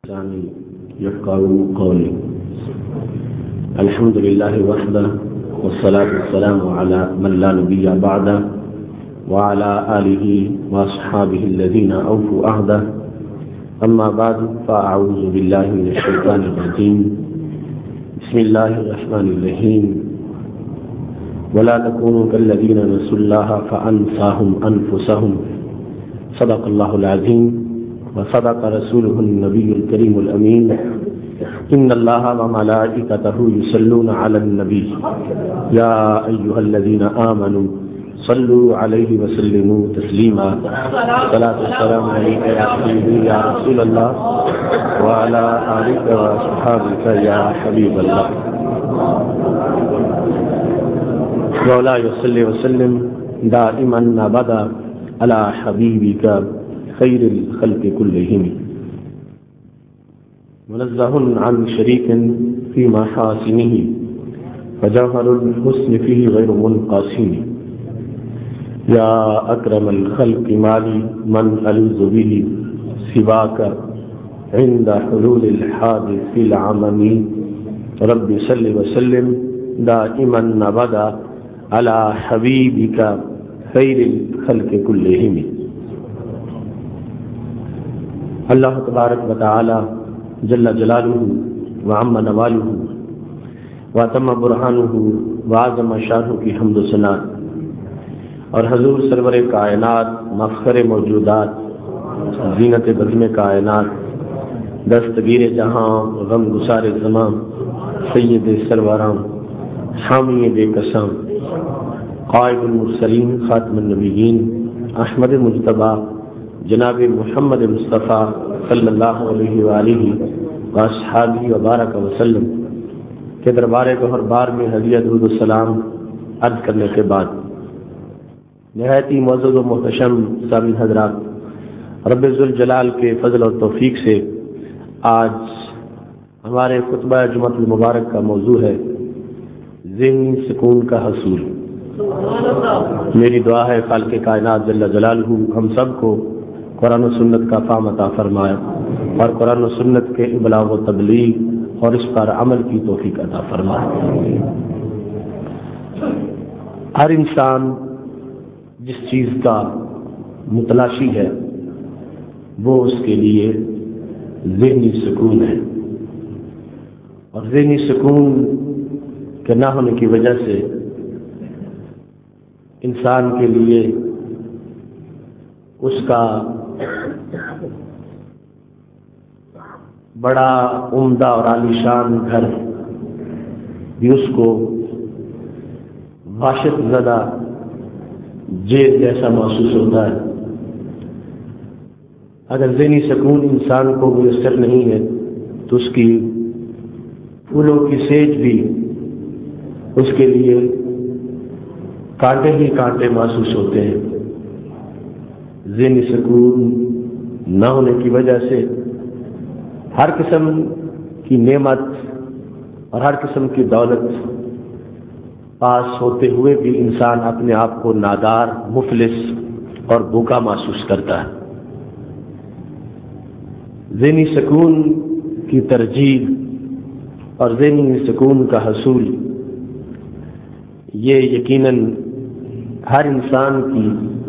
لساني يفقهوا قولي. الحمد لله وحده والصلاة والسلام على من لا نبي بعده وعلى آله وأصحابه الذين أوفوا عهده. أما بعد فأعوذ بالله من الشيطان الرجيم. بسم الله الرحمن الرحيم. ولا تكونوا كالذين نسوا الله فأنساهم أنفسهم. صدق الله العظيم وصدق رسوله النبي الكريم الأمين. إن الله وملائكته يصلون على النبي يا أيها الذين آمنوا صلوا عليه وسلموا تسليما. الصلاة والسلام عليك يا سيدي يا رسول الله وعلى آلك وصحابك يا حبيب الله. مولاي صل وسلم دائما أبدا على حبيبك خير الخلق كلهم. منزه عن شريك في محاسنه فجوهر الحسن فيه غير منقسم. يا أكرم الخلق مالي من ألوذ به سواك عند حلول الحادث العمم. رب صل وسلم دائما أبدا على حبيبك خير الخلق كلهم. اللہ تبارک و تعالی جل جلالہ وعم نوالہ واتم برہانہ وعظم شانہ کی حمد و ثنا اور حضور سرور کائنات مفخر موجودات زینت بزم کائنات دستگیر جہاں غم گسار زمان سید سرورام حامی بے قسم قائد المرسلین خاتم النبیین احمد مجتبی جناب محمد مصطفیٰ صلی اللہ علیہ وآلہ واصحابہ وبارک وسلم کے دربار گوہر بار میں ہدیہ درود السلام عرض کرنے کے بعد نہایت ہی معزز و محتشم سامعین حضرات، رب ذوالجلال کے فضل اور توفیق سے آج ہمارے خطبہ جمعۃ المبارک کا موضوع ہے ذہنی سکون کا حصول. میری دعا ہے خالق کائنات جل جلالہ ہم سب کو قرآن و سنت کا فہم عطا فرمائے اور قرآن و سنت کے ابلاغ و تبلیغ اور اس پر عمل کی توفیق عطا فرمائے. ہر انسان جس چیز کا متلاشی ہے وہ اس کے لیے ذہنی سکون ہے، اور ذہنی سکون کے نہ ہونے کی وجہ سے انسان کے لیے اس کا بڑا عمدہ اور عالیشان گھر بھی اس کو وحشت زدہ جیل جیسا محسوس ہوتا ہے. اگر ذہنی سکون انسان کو میسر نہیں ہے تو اس کی پھولوں کی سیج بھی اس کے لیے کانٹے ہی کانٹے محسوس ہوتے ہیں. ذہنی سکون نہ ہونے کی وجہ سے ہر قسم کی نعمت اور ہر قسم کی دولت پاس ہوتے ہوئے بھی انسان اپنے آپ کو نادار، مفلس اور بھوکا محسوس کرتا ہے. ذہنی سکون کی ترجیح اور ذہنی سکون کا حصول یہ یقیناً ہر انسان کی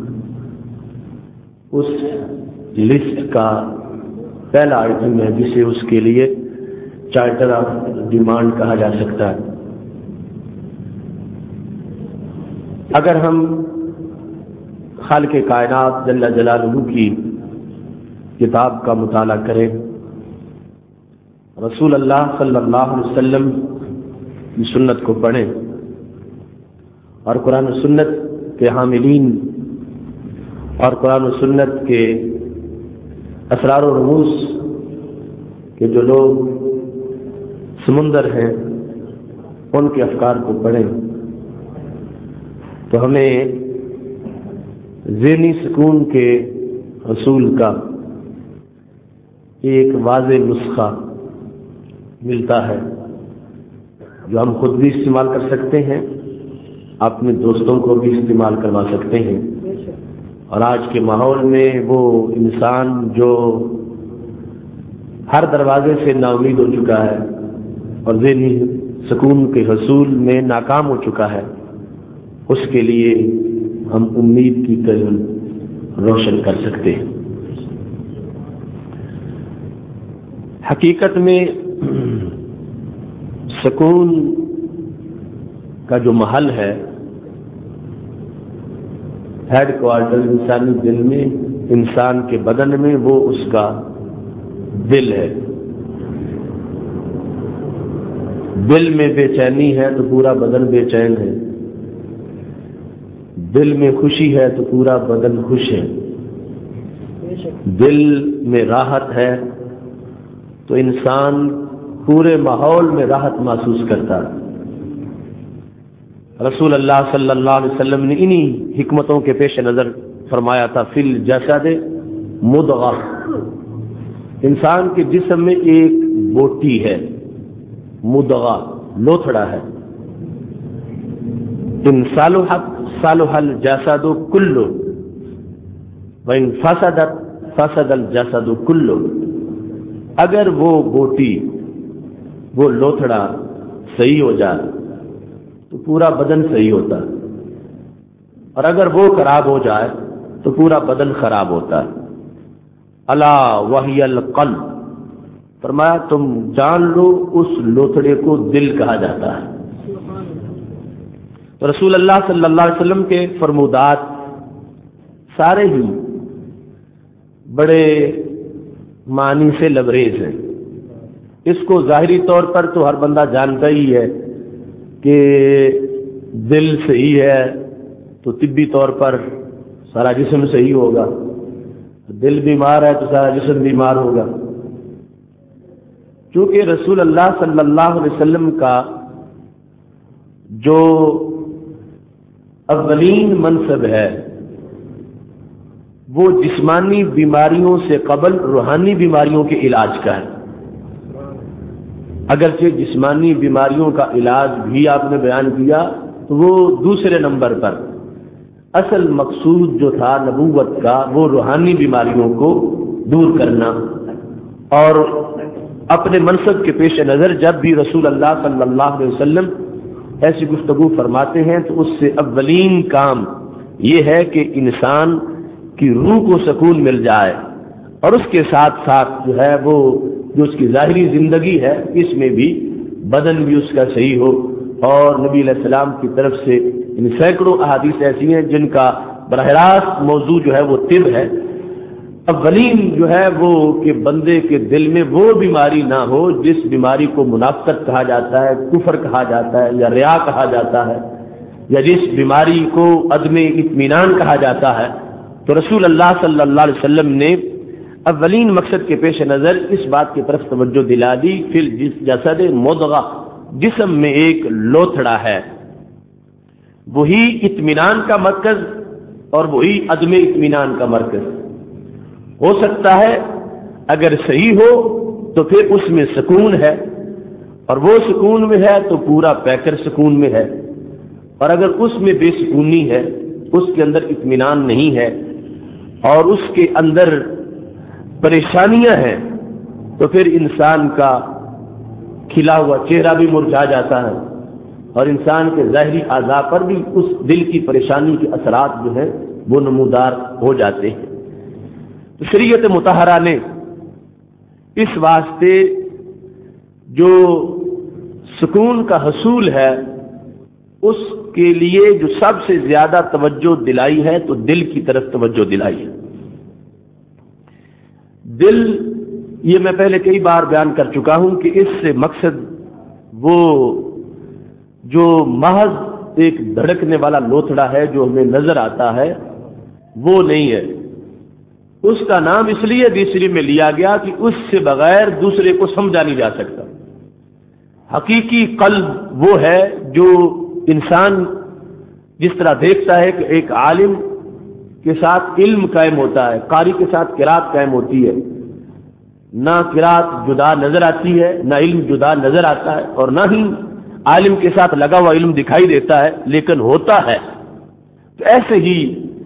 اس لسٹ کا پہلا آئٹم ہے جسے اس کے لیے چارٹر آف ڈیمانڈ کہا جا سکتا ہے. اگر ہم خالق کائنات جل جلالہ کی کتاب کا مطالعہ کریں، رسول اللہ صلی اللہ علیہ وسلم کی سنت کو پڑھیں اور قرآن و سنت کے حاملین اور قرآن و سنت کے اسرار و رموز کے جو لوگ سمندر ہیں ان کے افکار کو پڑھیں تو ہمیں ذہنی سکون کے حصول کا ایک واضح نسخہ ملتا ہے جو ہم خود بھی استعمال کر سکتے ہیں، اپنے دوستوں کو بھی استعمال کروا سکتے ہیں، اور آج کے ماحول میں وہ انسان جو ہر دروازے سے نا امید ہو چکا ہے اور ذہنی سکون کے حصول میں ناکام ہو چکا ہے، اس کے لیے ہم امید کی کرن روشن کر سکتے ہیں۔ حقیقت میں سکون کا جو محل ہے، ہیڈ کوارٹر انسانی دل میں، انسان کے بدن میں، وہ اس کا دل ہے۔ دل میں بے چینی ہے تو پورا بدن بے چین ہے، دل میں خوشی ہے تو پورا بدن خوش ہے، دل میں راحت ہے تو انسان پورے ماحول میں راحت محسوس کرتا ہے۔ رسول اللہ صلی اللہ علیہ وسلم نے انہی حکمتوں کے پیش نظر فرمایا تھا، فی الجسد مضغہ، انسان کے جسم میں ایک بوٹی ہے، مضغہ لوتھڑا ہے، ان صلحت صلح الجسد کلہ وان فسدت فسد الجسد کلہ، اگر وہ بوٹی، وہ لوتھڑا صحیح ہو جائے تو پورا بدن صحیح ہوتا ہے، اور اگر وہ خراب ہو جائے تو پورا بدن خراب ہوتا ہے۔ الا وہی القلب، فرمایا تم جان لو اس لوتھڑے کو دل کہا جاتا ہے۔ تو رسول اللہ صلی اللہ علیہ وسلم کے فرمودات سارے ہی بڑے معنی سے لبریز ہیں۔ اس کو ظاہری طور پر تو ہر بندہ جانتا ہی ہے کہ دل صحیح ہے تو طبی طور پر سارا جسم صحیح ہوگا، دل بیمار ہے تو سارا جسم بیمار ہوگا۔ چونکہ رسول اللہ صلی اللہ علیہ وسلم کا جو اولین منصب ہے وہ جسمانی بیماریوں سے قبل روحانی بیماریوں کے علاج کا ہے۔ اگرچہ جسمانی بیماریوں کا علاج بھی آپ نے بیان کیا تو وہ دوسرے نمبر پر، اصل مقصود جو تھا نبوت کا وہ روحانی بیماریوں کو دور کرنا۔ اور اپنے منصب کے پیش نظر جب بھی رسول اللہ صلی اللہ علیہ وسلم ایسی گفتگو فرماتے ہیں تو اس سے اولین کام یہ ہے کہ انسان کی روح کو سکون مل جائے، اور اس کے ساتھ ساتھ جو ہے وہ جو اس کی ظاہری زندگی ہے اس میں بھی بدن بھی اس کا صحیح ہو۔ اور نبی علیہ السلام کی طرف سے ان سینکڑوں احادیث ایسی ہیں جن کا براہ راست موضوع جو ہے وہ طب ہے۔ اولین جو ہے وہ کہ بندے کے دل میں وہ بیماری نہ ہو جس بیماری کو منافقت کہا جاتا ہے، کفر کہا جاتا ہے، یا ریا کہا جاتا ہے، یا جس بیماری کو عدم اطمینان کہا جاتا ہے۔ تو رسول اللہ صلی اللہ علیہ وسلم نے اولین مقصد کے پیش نظر اس بات کی طرف توجہ دلا دی، فی الجسد مضغہ، جسم میں ایک لوتھڑا ہے، وہی اطمینان کا مرکز اور وہی عدم اطمینان کا مرکز۔ ہو سکتا ہے اگر صحیح ہو تو پھر اس میں سکون ہے، اور وہ سکون میں ہے تو پورا پیکر سکون میں ہے، اور اگر اس میں بے سکونی ہے، اس کے اندر اطمینان نہیں ہے اور اس کے اندر پریشانیاں ہیں تو پھر انسان کا کھلا ہوا چہرہ بھی مرجھا جاتا ہے، اور انسان کے ظاہری اعضاء پر بھی اس دل کی پریشانی کے اثرات جو ہیں وہ نمودار ہو جاتے ہیں۔ تو شریعت مطہرہ نے اس واسطے جو سکون کا حصول ہے اس کے لیے جو سب سے زیادہ توجہ دلائی ہے تو دل کی طرف توجہ دلائی ہے۔ دل، یہ میں پہلے کئی بار بیان کر چکا ہوں کہ اس سے مقصد وہ جو محض ایک دھڑکنے والا لوتھڑا ہے جو ہمیں نظر آتا ہے وہ نہیں ہے۔ اس کا نام اس لیے تیسری میں لیا گیا کہ اس سے بغیر دوسرے کو سمجھا نہیں جا سکتا۔ حقیقی قلب وہ ہے جو انسان جس طرح دیکھتا ہے کہ ایک عالم کے ساتھ علم قائم ہوتا ہے، قاری کے ساتھ قرات قائم ہوتی ہے، نہ قرات جدا نظر آتی ہے، نہ علم جدا نظر آتا ہے، اور نہ ہی عالم کے ساتھ لگا ہوا علم دکھائی دیتا ہے لیکن ہوتا ہے۔ تو ایسے ہی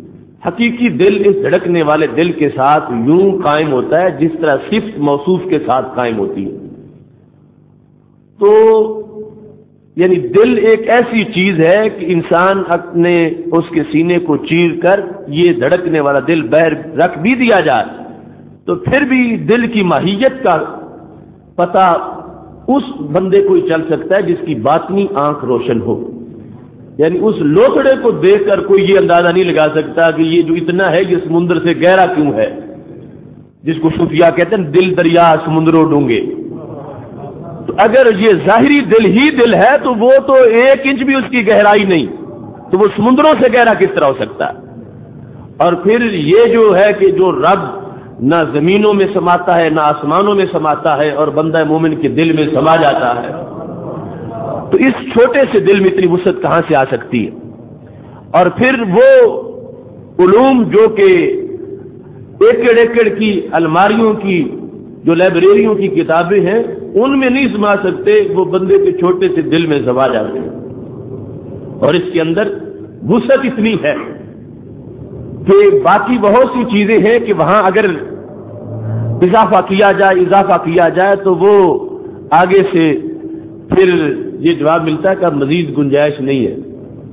حقیقی دل اس دھڑکنے والے دل کے ساتھ یوں قائم ہوتا ہے جس طرح صفت موصوف کے ساتھ قائم ہوتی ہے۔ تو یعنی دل ایک ایسی چیز ہے کہ انسان اپنے اس کے سینے کو چیر کر یہ دھڑکنے والا دل باہر رکھ بھی دیا جائے تو پھر بھی دل کی ماہیت کا پتہ اس بندے کو ہی چل سکتا ہے جس کی باطنی آنکھ روشن ہو۔ یعنی اس لوتڑے کو دیکھ کر کوئی یہ اندازہ نہیں لگا سکتا کہ یہ جو اتنا ہے یہ سمندر سے گہرا کیوں ہے، جس کو صوفیاء کہتے ہیں دل دریا سمندروں ڈونگے۔ تو اگر یہ ظاہری دل ہی دل ہے تو وہ تو 1 انچ بھی اس کی گہرائی نہیں، تو وہ سمندروں سے گہرا کس طرح ہو سکتا ہے؟ اور پھر یہ جو ہے کہ جو رب نہ زمینوں میں سماتا ہے نہ آسمانوں میں سماتا ہے اور بندہ مومن کے دل میں سما جاتا ہے، تو اس چھوٹے سے دل میں اتنی وسعت کہاں سے آ سکتی ہے؟ اور پھر وہ علوم جو کہ ایکڑ ایکڑ کی الماریوں کی جو لائبریریوں کی کتابیں ہیں ان میں نہیں سما سکتے، وہ بندے کے چھوٹے سے دل میں سما جاتے ہیں۔ اور اس کے اندر وسعت اتنی ہے کہ باقی بہت سی چیزیں ہیں کہ وہاں اگر اضافہ کیا جائے تو وہ آگے سے پھر یہ جواب ملتا ہے کہ اب مزید گنجائش نہیں ہے،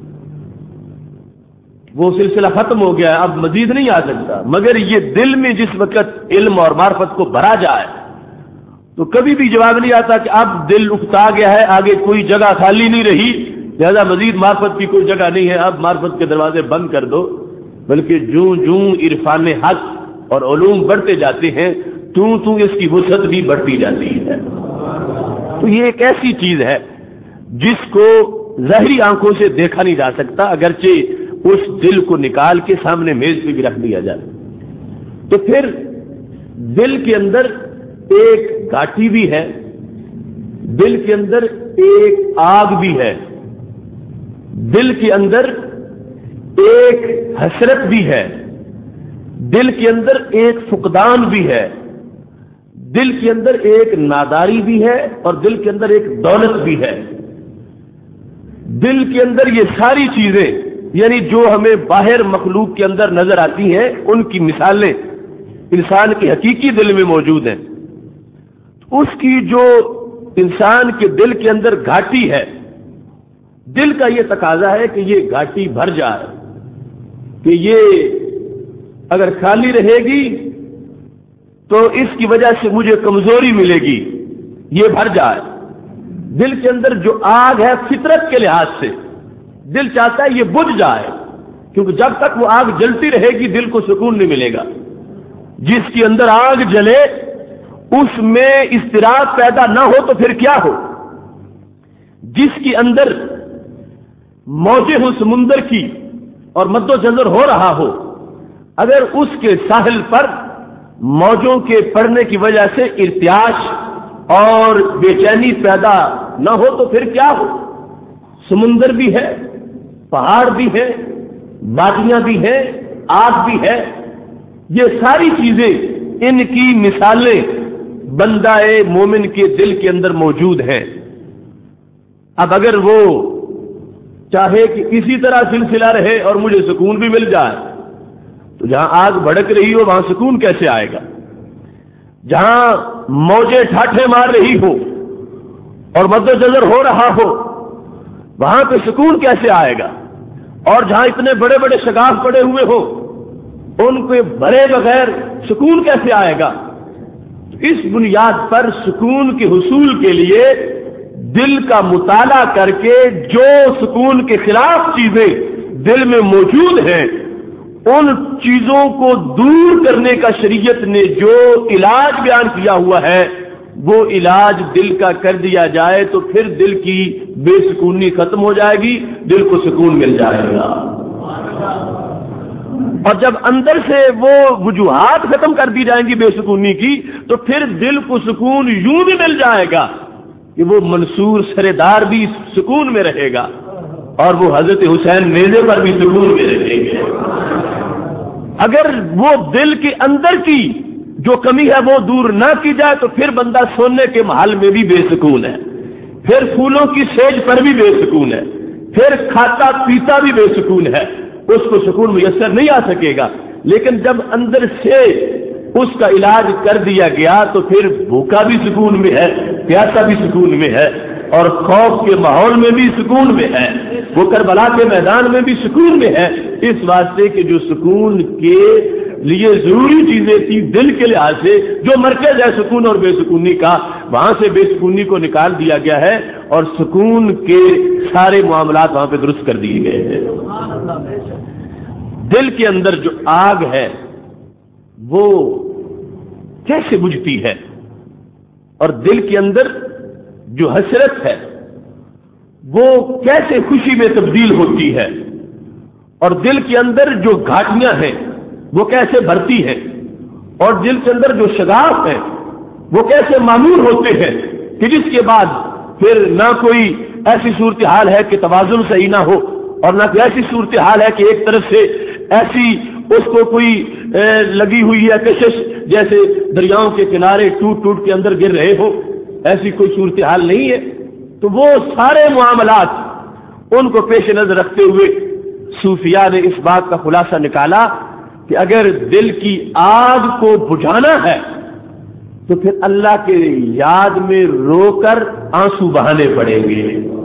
وہ سلسلہ ختم ہو گیا، اب مزید نہیں آ سکتا۔ مگر یہ دل میں جس وقت علم اور معرفت کو بھرا جائے تو کبھی بھی جواب نہیں آتا کہ اب دل اکتا گیا ہے، آگے کوئی جگہ خالی نہیں رہی، لہذا مزید معرفت کی کوئی جگہ نہیں ہے، اب معرفت کے دروازے بند کر دو۔ بلکہ جوں عرفان حق اور علوم بڑھتے جاتے ہیں تو اس کی وسعت بھی بڑھتی جاتی ہے۔ تو یہ ایک ایسی چیز ہے جس کو ظاہری آنکھوں سے دیکھا نہیں جا سکتا، اگرچہ اس دل کو نکال کے سامنے میز پہ بھی رکھ دیا جائے۔ تو پھر دل کے اندر ایک گھاٹی بھی ہے، دل کے اندر ایک آگ بھی ہے، دل کے اندر ایک حسرت بھی ہے، دل کے اندر ایک فقدان بھی ہے، دل کے اندر ایک ناداری بھی ہے اور دل کے اندر ایک دولت بھی ہے۔ دل کے اندر یہ ساری چیزیں یعنی جو ہمیں باہر مخلوق کے اندر نظر آتی ہیں ان کی مثالیں انسان کے حقیقی دل میں موجود ہیں۔ اس کی جو انسان کے دل کے اندر گھاٹی ہے، دل کا یہ تقاضا ہے کہ یہ گھاٹی بھر جائے، کہ یہ اگر خالی رہے گی تو اس کی وجہ سے مجھے کمزوری ملے گی، یہ بھر جائے۔ دل کے اندر جو آگ ہے فطرت کے لحاظ سے دل چاہتا ہے یہ بجھ جائے، کیونکہ جب تک وہ آگ جلتی رہے گی دل کو سکون نہیں ملے گا۔ جس کے اندر آگ جلے اس میں اضطراب پیدا نہ ہو تو پھر کیا ہو؟ جس کے اندر موجیں ہوں سمندر کی اور مد و جزر ہو رہا ہو، اگر اس کے ساحل پر موجوں کے پڑنے کی وجہ سے ارتعاش اور بے چینی پیدا نہ ہو تو پھر کیا ہو؟ سمندر بھی ہے، پہاڑ بھی ہے، وادیاں بھی ہیں، آگ بھی ہے، یہ ساری چیزیں ان کی مثالیں بندہ مومن کے دل کے اندر موجود ہیں۔ اب اگر وہ چاہے کہ اسی طرح سلسلہ رہے اور مجھے سکون بھی مل جائے تو جہاں آگ بھڑک رہی ہو وہاں سکون کیسے آئے گا؟ جہاں موجیں ٹھاٹھے مار رہی ہو اور مد و جزر ہو رہا ہو وہاں پہ سکون کیسے آئے گا؟ اور جہاں اتنے بڑے بڑے شگاف پڑے ہوئے ہو ان کو بھرے بغیر سکون کیسے آئے گا؟ اس بنیاد پر سکون کے حصول کے لیے دل کا مطالعہ کر کے جو سکون کے خلاف چیزیں دل میں موجود ہیں ان چیزوں کو دور کرنے کا شریعت نے جو علاج بیان کیا ہوا ہے وہ علاج دل کا کر دیا جائے تو پھر دل کی بے سکونی ختم ہو جائے گی، دل کو سکون مل جائے گا۔ اور جب اندر سے وہ وجوہات ختم کر دی جائیں گی بے سکونی کی تو پھر دل کو سکون یوں بھی مل جائے گا کہ وہ منصور سردار بھی سکون میں رہے گا اور وہ حضرت حسین نیزے پر بھی سکون میں رہیں گے۔ اگر وہ دل کے اندر کی جو کمی ہے وہ دور نہ کی جائے تو پھر بندہ سونے کے محل میں بھی بے سکون ہے، پھر پھولوں کی سیج پر بھی بے سکون ہے، پھر کھاتا پیتا بھی بے سکون ہے، اس کو سکون میسر نہیں آ سکے گا، لیکن جب اندر سے اس کا علاج کر دیا گیا تو پھر بھوکا بھی سکون میں ہے، پیاسا بھی سکون میں ہے، اور خوف کے ماحول میں بھی سکون میں ہے، وہ کربلا کے میدان میں بھی سکون میں ہے، اس واسطے کہ جو سکون کے لیے ضروری چیزیں تھی دل کے لحاظ سے، جو مرکز ہے سکون اور بے سکونی کا، وہاں سے بے سکونی کو نکال دیا گیا ہے اور سکون کے سارے معاملات وہاں پہ درست کر دیے گئے ہیں۔ دل کے اندر جو آگ ہے وہ کیسے بجھتی ہے، اور دل کے اندر جو حسرت ہے وہ کیسے خوشی میں تبدیل ہوتی ہے، اور دل کے اندر جو گھاٹیاں ہیں وہ کیسے بھرتی ہیں، اور دل کے اندر جو شگاف ہے وہ کیسے معمول ہوتے ہیں کہ جس کے بعد پھر نہ کوئی ایسی صورتحال ہے کہ توازن صحیح نہ ہو، اور نہ کوئی ایسی صورتحال ہے کہ ایک طرف سے ایسی اس کو کوئی لگی ہوئی ہے کشش، جیسے دریاؤں کے کنارے ٹوٹ ٹوٹ کے اندر گر رہے ہو، ایسی کوئی صورتحال نہیں ہے۔ تو وہ سارے معاملات ان کو پیش نظر رکھتے ہوئے صوفیاء نے اس بات کا خلاصہ نکالا کہ اگر دل کی آگ کو بجھانا ہے تو پھر اللہ کے یاد میں رو کر آنسو بہانے پڑیں گے۔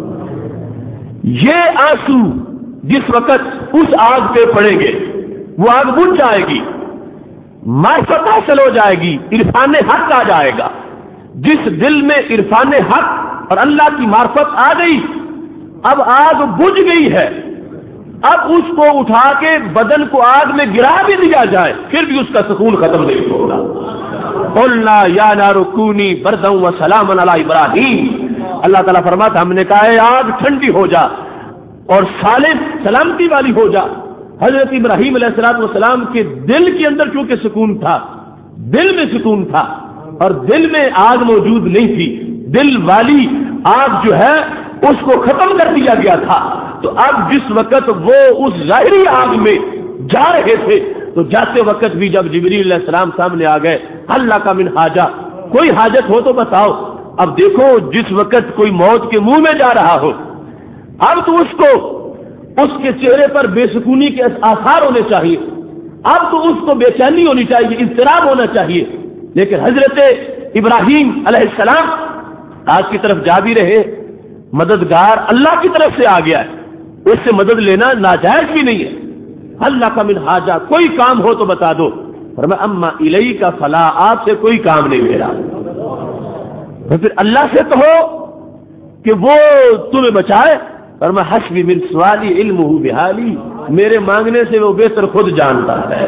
یہ آنسو جس وقت اس آگ پہ پڑیں گے وہ آگ بجھ جائے گی، معرفت حاصل ہو جائے گی، عرفان حق آ جائے گا۔ جس دل میں عرفان حق اور اللہ کی معرفت آ گئی، اب آگ بجھ گئی ہے، اب اس کو اٹھا کے بدن کو آگ میں گرا بھی دیا جائے پھر بھی اس کا سکون ختم نہیں ہوگا۔ قلنا یا نار کونی بردا وسلاما علی ابراہیم، اللہ تعالیٰ فرماتا ہم نے کہا ہے آگ ٹھنڈی ہو جا اور سلامتی والی ہو جا۔ حضرت ابراہیم علیہ السلام کے دل کے اندر چونکہ سکون تھا، دل میں سکون تھا، اور دل میں آگ موجود نہیں تھی، دل والی آگ جو ہے اس کو ختم کر دیا گیا تھا۔ تو اب جس وقت وہ اس ظاہری آگ میں جا رہے تھے تو جاتے وقت بھی جب جبریل علیہ السلام سامنے آ گئے، اللہ کا من حاجہ، کوئی حاجت ہو تو بتاؤ۔ اب دیکھو جس وقت کوئی موت کے منہ میں جا رہا ہو، اب تو اس کو اس کے چہرے پر بے سکونی کے آثار ہونے چاہیے، اب تو اس کو بے چینی ہونی چاہیے، اضطراب ہونا چاہیے، لیکن حضرت ابراہیم علیہ السلام آگ کی طرف جا بھی رہے، مددگار اللہ کی طرف سے آ گیا ہے، اس سے مدد لینا ناجائز بھی نہیں ہے۔ اللہ کا من حاجہ، کوئی کام ہو تو بتا دو، فرمایا اما الیک فلا، آپ سے کوئی کام نہیں میرا۔ پھر اللہ سے کہو کہ وہ تمہیں بچائے، فرمایا حسبی من سوالی علمہ بحالی، میرے مانگنے سے وہ بہتر خود جانتا ہے۔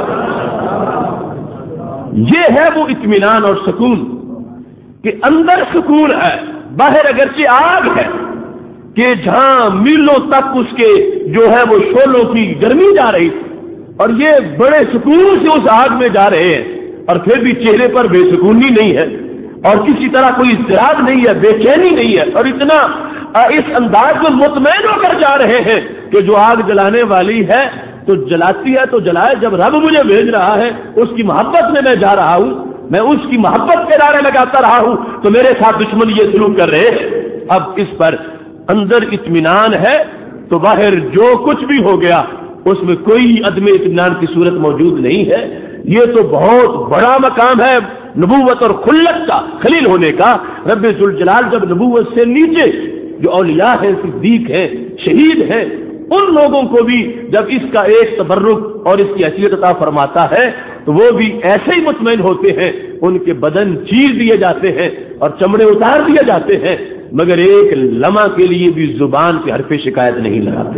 یہ ہے وہ اطمینان اور سکون کہ اندر سکون ہے، باہر اگرچہ آگ ہے کہ جہاں میلوں تک اس کے جو ہے وہ شعلوں کی گرمی جا رہی تھی، اور یہ بڑے سکون سے اس آگ میں جا رہے ہیں، اور پھر بھی چہرے پر بے سکونی نہیں ہے، اور کسی طرح کوئی اضطراب نہیں ہے، بے چینی نہیں ہے، اور اتنا اس انداز میں مطمئن ہو کر جا رہے ہیں کہ جو آگ جلانے والی ہے تو جلاتی ہے تو جلائے، جب رب مجھے بھیج رہا ہے اس کی محبت میں جا رہا ہوں، میں اس کی محبت کے نعرے لگاتا رہا ہوں، تو میرے ساتھ دشمن یہ سلوک کر رہے ہیں۔ اب اس پر اندر اطمینان ہے تو باہر جو کچھ بھی ہو گیا اس میں کوئی عدم اطمینان کی صورت موجود نہیں ہے۔ یہ تو بہت بڑا مقام ہے نبوت اور خلت کا، خلیل ہونے کا۔ رب ذوالجلال جب نبوت سے نیچے جو اولیاء ہیں، صدیق ہیں، شہید ہیں، ان لوگوں کو بھی جب اس کا ایک تبرک اور اس کی حیثیت عطا فرماتا ہے تو وہ بھی ایسے ہی مطمئن ہوتے ہیں، ان کے بدن چیر دیے جاتے ہیں اور چمڑے اتار دیے جاتے ہیں، مگر ایک لمحہ کے لیے بھی زبان کے حرف شکایت نہیں لگاتے۔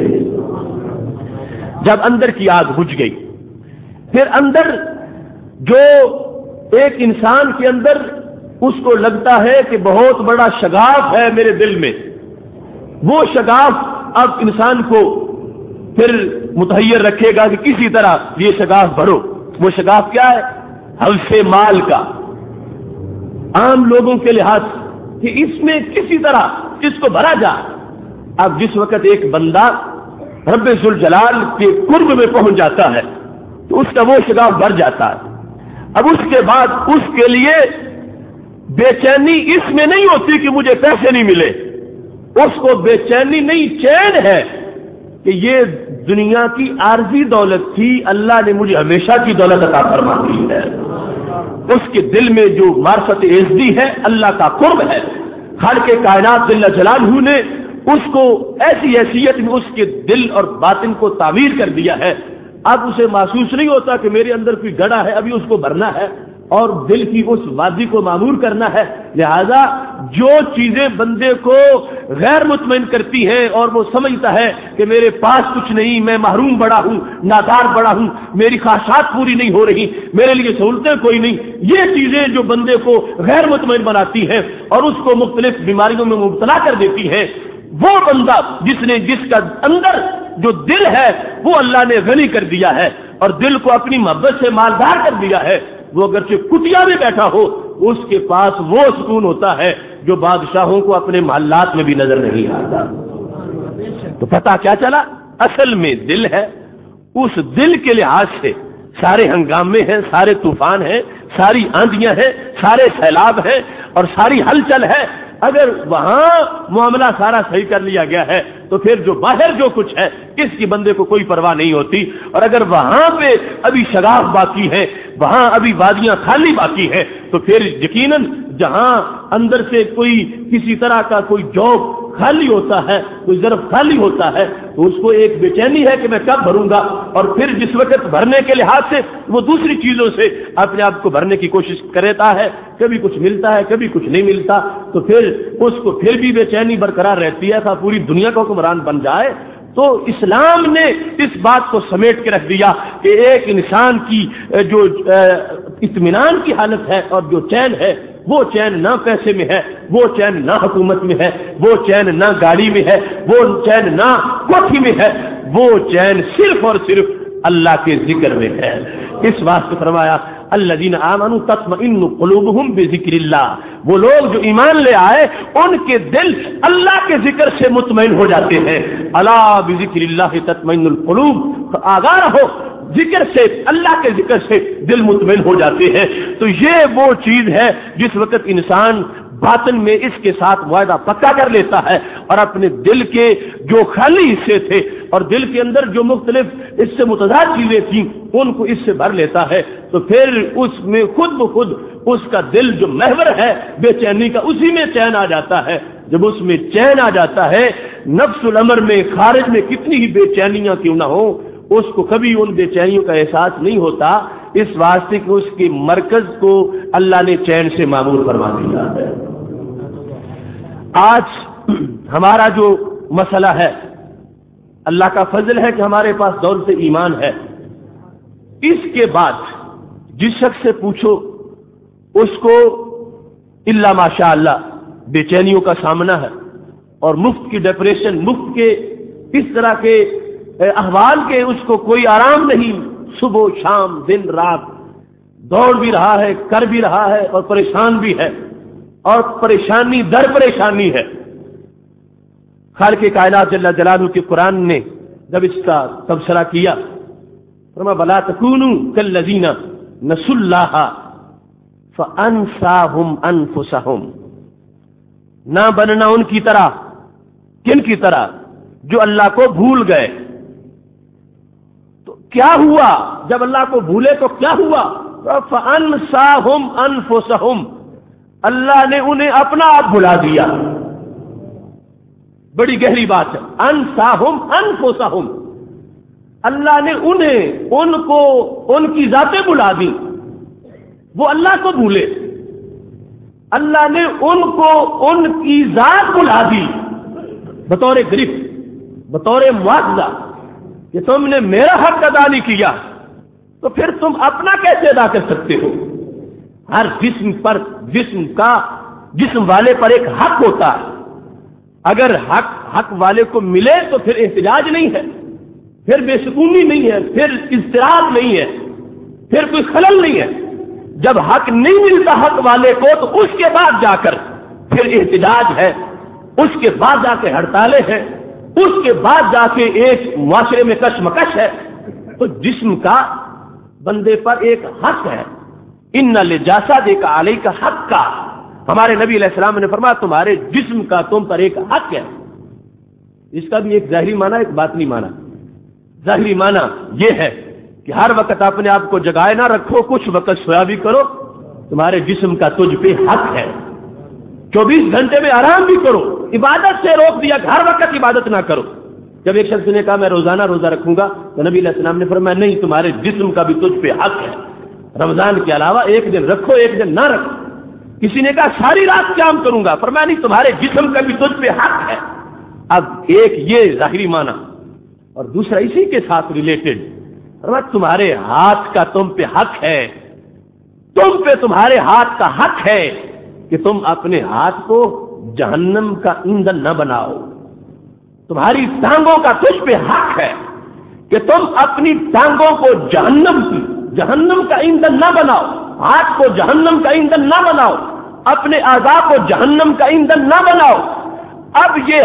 جب اندر کی آگ بجھ گئی، پھر اندر جو ایک انسان کے اندر اس کو لگتا ہے کہ بہت بڑا شگاف ہے میرے دل میں، وہ شگاف اب انسان کو پھر متحیر رکھے گا کہ کسی طرح یہ شگاف بھرو۔ وہ شگاف کیا ہے؟ حوث مال کا، عام لوگوں کے لحاظ کہ اس میں کسی طرح اس کو بھرا جائے۔ اب جس وقت ایک بندہ رب ذوالجلال کے قرب میں پہنچ جاتا ہے تو اس کا وہ شگاف بھر جاتا ہے۔ اب اس کے بعد اس کے لیے بے چینی اس میں نہیں ہوتی کہ مجھے پیسے نہیں ملے، اس کو بے چینی نہیں، چین ہے کہ یہ دنیا کی عارضی دولت تھی، اللہ نے مجھے ہمیشہ کی دولت عطا فرما دی ہے۔ اس کے دل میں جو معرفت عزتی ہے، اللہ کا قرب ہے، خالق کائنات جل جلالہ نے اس کو ایسی حیثیت میں اس کے دل اور باطن کو تعمیر کر دیا ہے، اب اسے محسوس نہیں ہوتا کہ میرے اندر کوئی گڑھا ہے، ابھی اس کو بھرنا ہے اور دل کی اس وادی کو معمور کرنا ہے۔ لہذا جو چیزیں بندے کو غیر مطمئن کرتی ہیں اور وہ سمجھتا ہے کہ میرے پاس کچھ نہیں، میں محروم بڑا ہوں، نادار بڑا ہوں، میری خواہشات پوری نہیں ہو رہی، میرے لیے سہولتیں کوئی نہیں، یہ چیزیں جو بندے کو غیر مطمئن بناتی ہیں اور اس کو مختلف بیماریوں میں مبتلا کر دیتی ہیں، وہ بندہ جس کا اندر جو دل ہے وہ اللہ نے غنی کر دیا ہے اور دل کو اپنی محبت سے مالدار کر دیا ہے، وہ اگرچہ کٹیا میں بیٹھا ہو اس کے پاس وہ سکون ہوتا ہے جو بادشاہوں کو اپنے محلات میں بھی نظر نہیں آتا۔ تو پتہ کیا چلا؟ اصل میں دل ہے، اس دل کے لحاظ سے سارے ہنگامے ہیں، سارے طوفان ہیں، ساری آندیاں ہیں، سارے سیلاب ہیں اور ساری ہلچل ہے۔ اگر وہاں معاملہ سارا صحیح کر لیا گیا ہے تو پھر جو باہر جو کچھ ہے اس کی بندے کو کوئی پرواہ نہیں ہوتی، اور اگر وہاں پہ ابھی شگاف باقی ہے، وہاں ابھی وادیاں خالی باقی ہیں، تو پھر یقیناً جہاں اندر سے کوئی کسی طرح کا کوئی جوب خالی ہوتا ہے، کوئی ظرف خالی ہوتا ہے، تو اس کو ایک بے چینی ہے کہ میں کب بھروں گا، اور پھر جس وقت بھرنے کے لحاظ سے وہ دوسری چیزوں سے اپنے آپ کو بھرنے کی کوشش کرتا ہے، کبھی کچھ ملتا ہے کبھی کچھ نہیں ملتا، تو پھر اس کو پھر بھی بے چینی برقرار رہتی ہے، تھا پوری دنیا کا حکمران بن جائے۔ تو اسلام نے اس بات کو سمیٹ کے رکھ دیا کہ ایک انسان کی جو اطمینان کی حالت ہے اور جو چین ہے، وہ چین نہ پیسے میں ہے، وہ چین نہ حکومت میں ہے، وہ چین نہ گاڑی میں ہے، وہ چین نہ کوٹھی میں ہے، وہ چین صرف اور صرف اللہ کے ذکر میں ہے۔ اس واسطے فرمایا الذین آمنوا تطمئن قلوبہم بذکر اللہ، وہ لوگ جو ایمان لے آئے ان کے دل اللہ کے ذکر سے مطمئن ہو جاتے ہیں۔ الا بذکر اللہ تطمئن القلوب، آگاہ رہو، ذکر سے، اللہ کے ذکر سے دل مطمئن ہو جاتے ہیں۔ تو یہ وہ چیز ہے جس وقت انسان باطن میں اس کے ساتھ معاہدہ پکا کر لیتا ہے اور اپنے دل کے جو خالی حصے تھے اور دل کے اندر جو مختلف اس سے متضاد چیزیں تھیں ان کو اس سے بھر لیتا ہے، تو پھر اس میں خود بخود اس کا دل جو محور ہے بے چینی کا، اسی میں چین آ جاتا ہے۔ جب اس میں چین آ جاتا ہے، نفس الامر میں خارج میں کتنی ہی بے چینیاں کیوں نہ ہو، اس کو کبھی ان بے چینیوں کا احساس نہیں ہوتا، اس واسطے کہ اس کے مرکز کو اللہ نے چین سے معمور فرما دیا ہے۔ آج ہمارا جو مسئلہ ہے، اللہ کا فضل ہے کہ ہمارے پاس دولت ایمان ہے، اس کے بعد جس شخص سے پوچھو اس کو الا ماشاء اللہ بے چینیوں کا سامنا ہے اور مفت کی ڈپریشن، مفت کے اس طرح کے احوال کے اس کو کوئی آرام نہیں، صبح شام دن رات دوڑ بھی رہا ہے، کر بھی رہا ہے اور پریشان بھی ہے، اور پریشانی در پریشانی ہے۔ خالق کائنات جل جلالہ کے قرآن نے جب اس کا تبصرہ کیا، فرمایا بلا تکونوا کالذین نسوا اللہ فانساہم انفسہم، نہ بننا ان کی طرح، کن کی طرح؟ جو اللہ کو بھول گئے۔ تو کیا ہوا جب اللہ کو بھولے تو کیا ہوا؟ فانساہم انفسہم، اللہ نے انہیں اپنا آپ بھلا دیا۔ بڑی گہری بات ہے، انساہم انفسہم، اللہ نے انہیں، ان کو، ان کی ذاتیں بھلا دی، وہ اللہ کو بھولے، اللہ نے ان کو ان کی ذات بھلا دی بطور گرفت، بطور مواخذہ کہ تم نے میرا حق ادا نہیں کیا، تو پھر تم اپنا کیسے ادا کر سکتے ہو؟ ہر جسم پر، جسم والے پر ایک حق ہوتا ہے، اگر حق والے کو ملے تو پھر احتجاج نہیں ہے، پھر بے سکونی نہیں ہے، پھر اضطراب نہیں ہے، پھر کوئی خلل نہیں ہے۔ جب حق نہیں ملتا حق والے کو تو اس کے بعد جا کر پھر احتجاج ہے، اس کے بعد جا کے ہڑتالیں ہیں، اس کے بعد جا کے ایک معاشرے میں کشمکش ہے۔ تو جسم کا بندے پر ایک حق ہے، ان لجسدک علیک حقا، ہمارے نبی علیہ السلام نے فرمایا تمہارے جسم کا تم پر ایک حق ہے۔ اس کا بھی ایک ظاہری معنی ایک باطنی معنی. ظاہری معنی یہ ہے کہ ہر وقت اپنے آپ کو جگائے نہ رکھو, کچھ وقت سویا بھی کرو, تمہارے جسم کا تجھ پہ حق ہے. 24 گھنٹے میں آرام بھی کرو. عبادت سے روک دیا کہ ہر وقت عبادت نہ کرو. جب ایک شخص نے کہا میں روزانہ روزہ رکھوں گا تو نبی علیہ السلام نے فرمایا نہیں, تمہارے جسم کا بھی تجھ پہ حق ہے. رمضان کے علاوہ ایک دن رکھو ایک دن نہ رکھو. کسی نے کہا ساری رات قیام کروں گا, فرمایا نہیں, تمہارے جسم کا بھی تجھ پہ حق ہے. اب ایک یہ ظاہری معنی اور دوسرا اسی کے ساتھ ریلیٹڈ, تمہارے ہاتھ کا تم پہ حق ہے. تم پہ تمہارے ہاتھ کا حق ہے کہ تم اپنے ہاتھ کو جہنم کا ایندھن نہ بناؤ. تمہاری ٹانگوں کا تجھ پہ حق ہے کہ تم اپنی ٹانگوں کو جہنم کا ایندھن نہ بناؤ. ہاتھ کو جہنم کا ایندھن نہ بناؤ, اپنے اعضاء کو جہنم کا ایندھن نہ بناؤ. اب یہ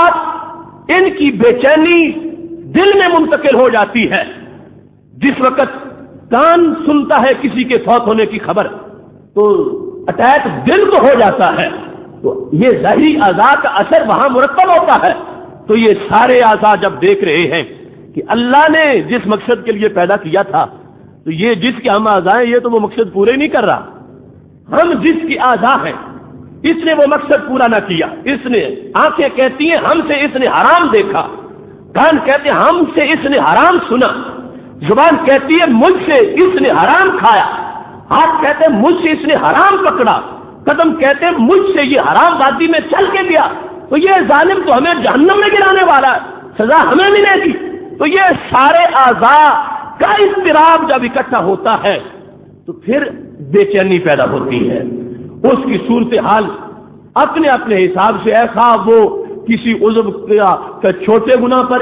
ہاتھ ان کی بے چینی دل میں منتقل ہو جاتی ہے. جس وقت کان سنتا ہے کسی کے فوت ہونے کی خبر تو اٹیک دل کو ہو جاتا ہے, تو یہ ظاہری اعضاء کا اثر وہاں مرتب ہوتا ہے. تو یہ سارے اعضاء جب دیکھ رہے ہیں کہ اللہ نے جس مقصد کے لیے پیدا کیا تھا, تو یہ جس کے ہم اعضاء ہیں یہ تو وہ مقصد پورے نہیں کر رہا. ہم جس کی اعضاء ہیں اس نے وہ مقصد پورا نہ کیا. اس نے آنکھیں کہتی ہیں ہم سے اس نے حرام دیکھا, کان کہتے ہیں ہم سے اس نے حرام سنا, زبان کہتی ہے مجھ سے اس نے حرام کھایا, ہاتھ کہتے ہیں مجھ سے اس نے حرام پکڑا, قدم کہتے ہیں مجھ سے یہ حرام وادی میں چل کے گیا. تو یہ ظالم تو ہمیں جہنم میں گرانے والا ہے, سزا ہمیں ملے گی. تو یہ سارے اعضاء کا اضطراب جب اکٹھا ہوتا ہے تو پھر بے چینی پیدا ہوتی ہے. اس کی صورتحال اپنے اپنے حساب سے ہے, خواہ وہ کسی عضو کا چھوٹے گناہ پر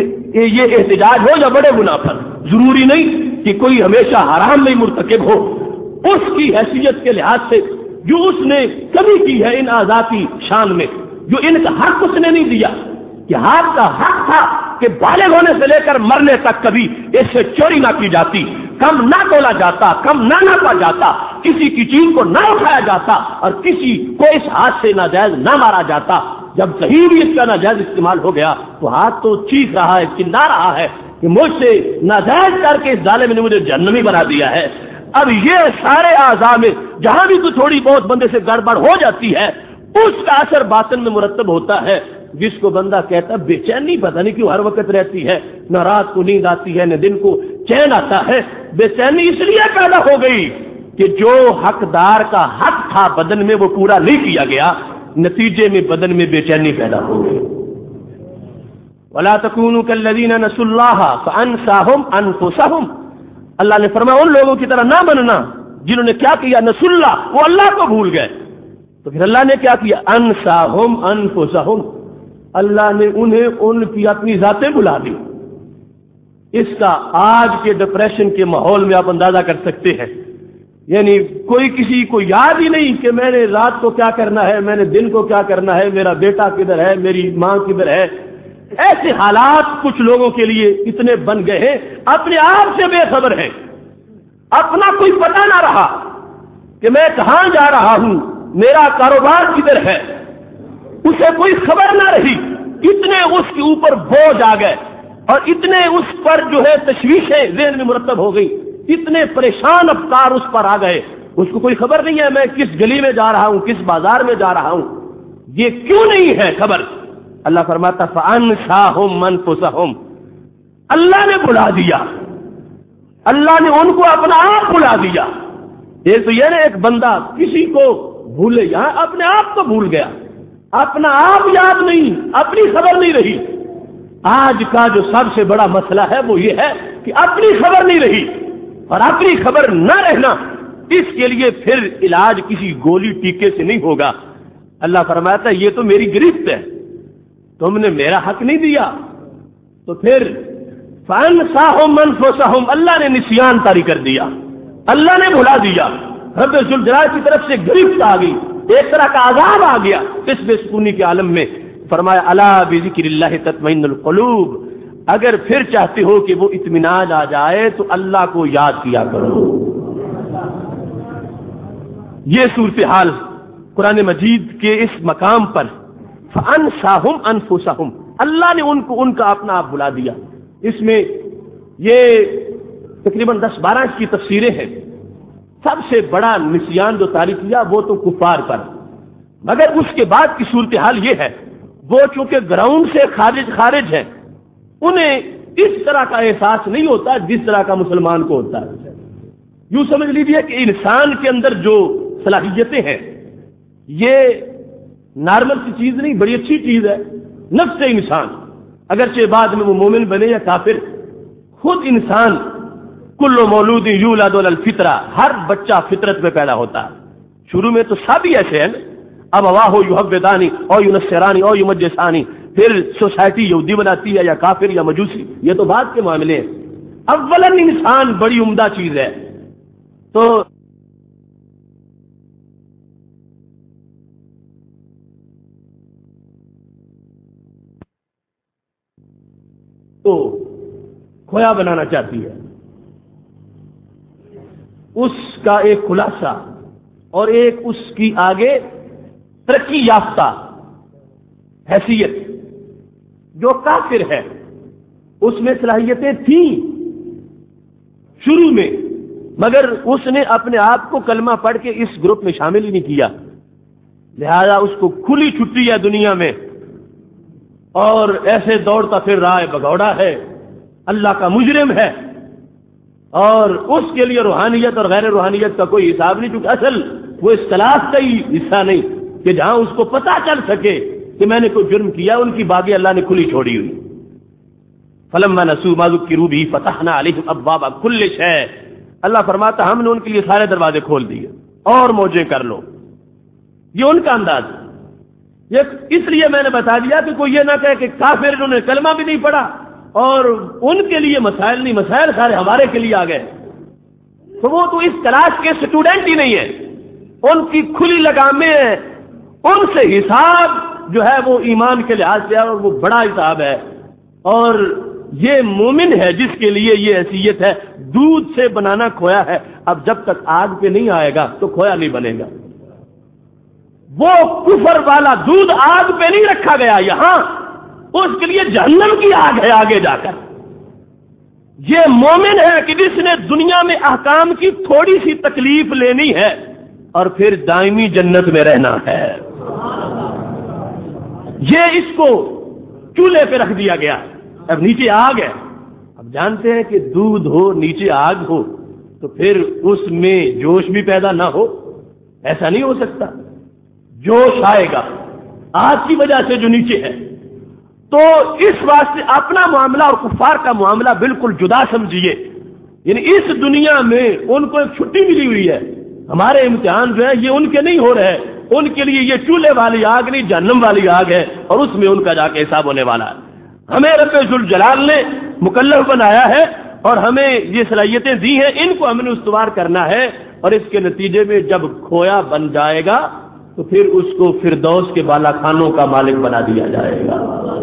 یہ احتجاج ہو یا بڑے گناہ پر. ضروری نہیں کہ کوئی ہمیشہ حرام میں مرتکب ہو. اس کی حیثیت کے لحاظ سے جو اس نے کمی کی ہے ان اعضاء کی شان میں, جو ان کا حق اس نے نہیں دیا, کہ ہاتھ کا حق تھا کہ بالغ ہونے سے لے کر مرنے تک کبھی اس سے چوری نہ کی جاتی, کم نہ تولا جاتا, کم نہ ناپا جاتا, کسی کی چیز کو نہ اٹھایا جاتا اور کسی کو اس ہاتھ سے ناجائز نہ مارا جاتا. جب کہیں بھی اس کا ناجائز استعمال ہو گیا تو ہاتھ تو چیخ رہا ہے, چلا رہا ہے کہ مجھ سے ناجائز کر کے اس ظالم نے مجھے جہنمی بنا دیا ہے. اب یہ سارے اعضاء میں جہاں بھی تو تھوڑی بہت بندے سے گڑبڑ ہو جاتی ہے اس کا اثر باطن میں مرتب ہوتا ہے. جس کو بندہ کہتا بے چینی پتہ نہیں کیوں ہر وقت رہتی ہے, نہ رات کو نیند آتی ہے نہ دن کو چین آتا ہے. بے چینی اس لیے پیدا ہو گئی کہ جو حقدار کا حق تھا بدن میں وہ پورا نہیں کیا گیا, نتیجے میں بدن میں بے چینی پیدا ہو گئی. وَلَا تَكُونُوا كَالَّذِينَ نَسُوا اللَّهَ فَأَنسَاهُمْ أَنفُسَهُمْ. اللہ نے فرمایا ان لوگوں کی طرح نہ بننا جنہوں نے کیا کیا, نسوا اللہ, وہ اللہ کو بھول گئے. تو پھر اللہ نے کیا کیا, انساہم انفسہم, اللہ نے انہیں ان کی اپنی ذاتیں بلا دی. اس کا آج کے ڈپریشن کے ماحول میں آپ اندازہ کر سکتے ہیں. یعنی کوئی کسی کو یاد ہی نہیں کہ میں نے رات کو کیا کرنا ہے, میں نے دن کو کیا کرنا ہے, میرا بیٹا کدھر ہے, میری ماں کدھر ہے. ایسے حالات کچھ لوگوں کے لیے اتنے بن گئے ہیں, اپنے آپ سے بے خبر ہیں, اپنا کوئی پتہ نہ رہا کہ میں کہاں جا رہا ہوں, میرا کاروبار کدھر ہے, اسے کوئی خبر نہ رہی. اتنے اس کے اوپر بوجھ آ گئے اور اتنے اس پر جو ہے تشویشیں ذہن میں مرتب ہو گئی, اتنے پریشان افکار اس پر آ گئے, اس کو کوئی خبر نہیں ہے میں کس گلی میں جا رہا ہوں, کس بازار میں جا رہا ہوں. یہ کیوں نہیں ہے خبر؟ اللہ فرماتا فَأَنْسَاهُمْ أَنفُسَهُمْ, اللہ نے بلا دیا, اللہ نے ان کو اپنا آپ بلا دیا. ایک تو یہ نا ایک بندہ کسی کو بھولے, یہاں اپنے آپ کو بھول گیا, اپنا آپ یاد نہیں, اپنی خبر نہیں رہی. آج کا جو سب سے بڑا مسئلہ ہے وہ یہ ہے کہ اپنی خبر نہیں رہی, اور اپنی خبر نہ رہنا اس کے لیے پھر علاج کسی گولی ٹیکے سے نہیں ہوگا. اللہ فرماتا ہے یہ تو میری گرفت ہے, تم نے میرا حق نہیں دیا. تو پھر فَأَنْسَاهُمْ أَنفُسَهُمْ, اللہ نے نسیان طاری کر دیا, اللہ نے بھلا دیا. رب ذوالجلال کی طرف سے گرفت آ گئی, ایک طرح کا عذاب آ گیا اس بے سکونی کے عالم میں. فرمایا الا بذکر اللہ تطمئن القلوب, اگر پھر چاہتے ہو کہ وہ اطمینان آ جائے تو اللہ کو یاد کیا کرو. یہ صورتحال قرآن مجید کے اس مقام پر فَأَنْسَاهُمْ أَنفُسَهُمْ, اللہ نے ان کا اپنا آپ بلا دیا. اس میں یہ تقریباً 10-12 کی تفسیریں ہیں. سب سے بڑا نسیان جو طاری کیا وہ تو کفار پر، مگر اس کے بعد کی صورتحال یہ ہے وہ چونکہ گراؤنڈ سے خارج ہے، انہیں اس طرح کا احساس نہیں ہوتا جس طرح کا مسلمان کو ہوتا ہے. یوں سمجھ لیجیے کہ انسان کے اندر جو صلاحیتیں ہیں یہ نارمل سی چیز نہیں، بڑی اچھی چیز ہے. نفس انسان اگرچہ بعد میں وہ مومن بنے یا کافر، خود انسان کل مولود یولد علی الفطرہ، ہر بچہ فطرت میں پیدا ہوتا ہے. شروع میں تو سب ہی ایسے ہیں، اب واہ یحودانی اور ینصرانی اور یمجسانی، پھر سوسائٹی یہودی بناتی ہے یا کافر یا مجوسی، یہ تو بعد کے معاملے ہیں. اولاً انسان بڑی عمدہ چیز ہے. تو کھویا بنانا چاہتی ہے. اس کا ایک خلاصہ اور ایک اس کی آگے ترقی یافتہ حیثیت. جو کافر ہے اس میں صلاحیتیں تھیں شروع میں، مگر اس نے اپنے آپ کو کلمہ پڑھ کے اس گروپ میں شامل ہی نہیں کیا، لہذا اس کو کھلی چھٹی ہے دنیا میں اور ایسے دوڑتا پھر رہا ہے، بگوڑا ہے، اللہ کا مجرم ہے. اور اس کے لیے روحانیت اور غیر روحانیت کا کوئی حساب نہیں، کیونکہ اصل وہ اس کلاس کا ہی حصہ نہیں کہ جہاں اس کو پتہ چل سکے کہ میں نے کوئی جرم کیا. ان کی باغیں اللہ نے کھلی چھوڑی ہوئی. فلما نسوا ما ذکروا به فتحنا عليهم ابواب كل شيء. اللہ فرماتا ہم نے ان کے لیے سارے دروازے کھول دیے اور موجیں کر لو. یہ ان کا انداز ہے. یہ اس لیے میں نے بتا دیا کہ کوئی یہ نہ کہے کہ کافر انہوں نے کلمہ بھی نہیں پڑھا اور ان کے لیے مسائل نہیں، مسائل سارے ہمارے کے لیے آ گئے. تو وہ تو اس کلاس کے اسٹوڈنٹ ہی نہیں ہے، ان کی کھلی لگامیں ہیں. ان سے حساب جو ہے وہ ایمان کے لحاظ سے ہے اور وہ بڑا حساب ہے. اور یہ مومن ہے جس کے لیے یہ حیثیت ہے. دودھ سے بنانا کھویا ہے، اب جب تک آگ پہ نہیں آئے گا تو کھویا نہیں بنے گا. وہ کفر والا دودھ آگ پہ نہیں رکھا گیا، یہاں اس کے لیے جہنم کی آگ ہے آگے جا کر. یہ مومن ہے کہ جس نے دنیا میں احکام کی تھوڑی سی تکلیف لینی ہے اور پھر دائمی جنت میں رہنا ہے. یہ اس کو چولہے پہ رکھ دیا گیا، اب نیچے آگ ہے. اب جانتے ہیں کہ دودھ ہو نیچے آگ ہو تو پھر اس میں جوش بھی پیدا نہ ہو، ایسا نہیں ہو سکتا. جوش آئے گا آگ کی وجہ سے جو نیچے ہے. تو اس واسطے اپنا معاملہ اور کفار کا معاملہ بالکل جدا سمجھیے. یعنی اس دنیا میں ان کو ایک چھٹی ملی ہوئی ہے. ہمارے امتحان جو ہے یہ ان کے نہیں ہو رہے، ان کے لیے یہ چولہے والی آگ نہیں جہنم والی آگ ہے اور اس میں ان کا جا کے حساب ہونے والا ہے. ہمیں رب ذوالجلال نے مکلف بنایا ہے اور ہمیں یہ صلاحیتیں دی ہیں، ان کو ہم نے استوار کرنا ہے. اور اس کے نتیجے میں جب کھویا بن جائے گا تو پھر اس کو فردوس کے بالا خانوں کا مالک بنا دیا جائے گا.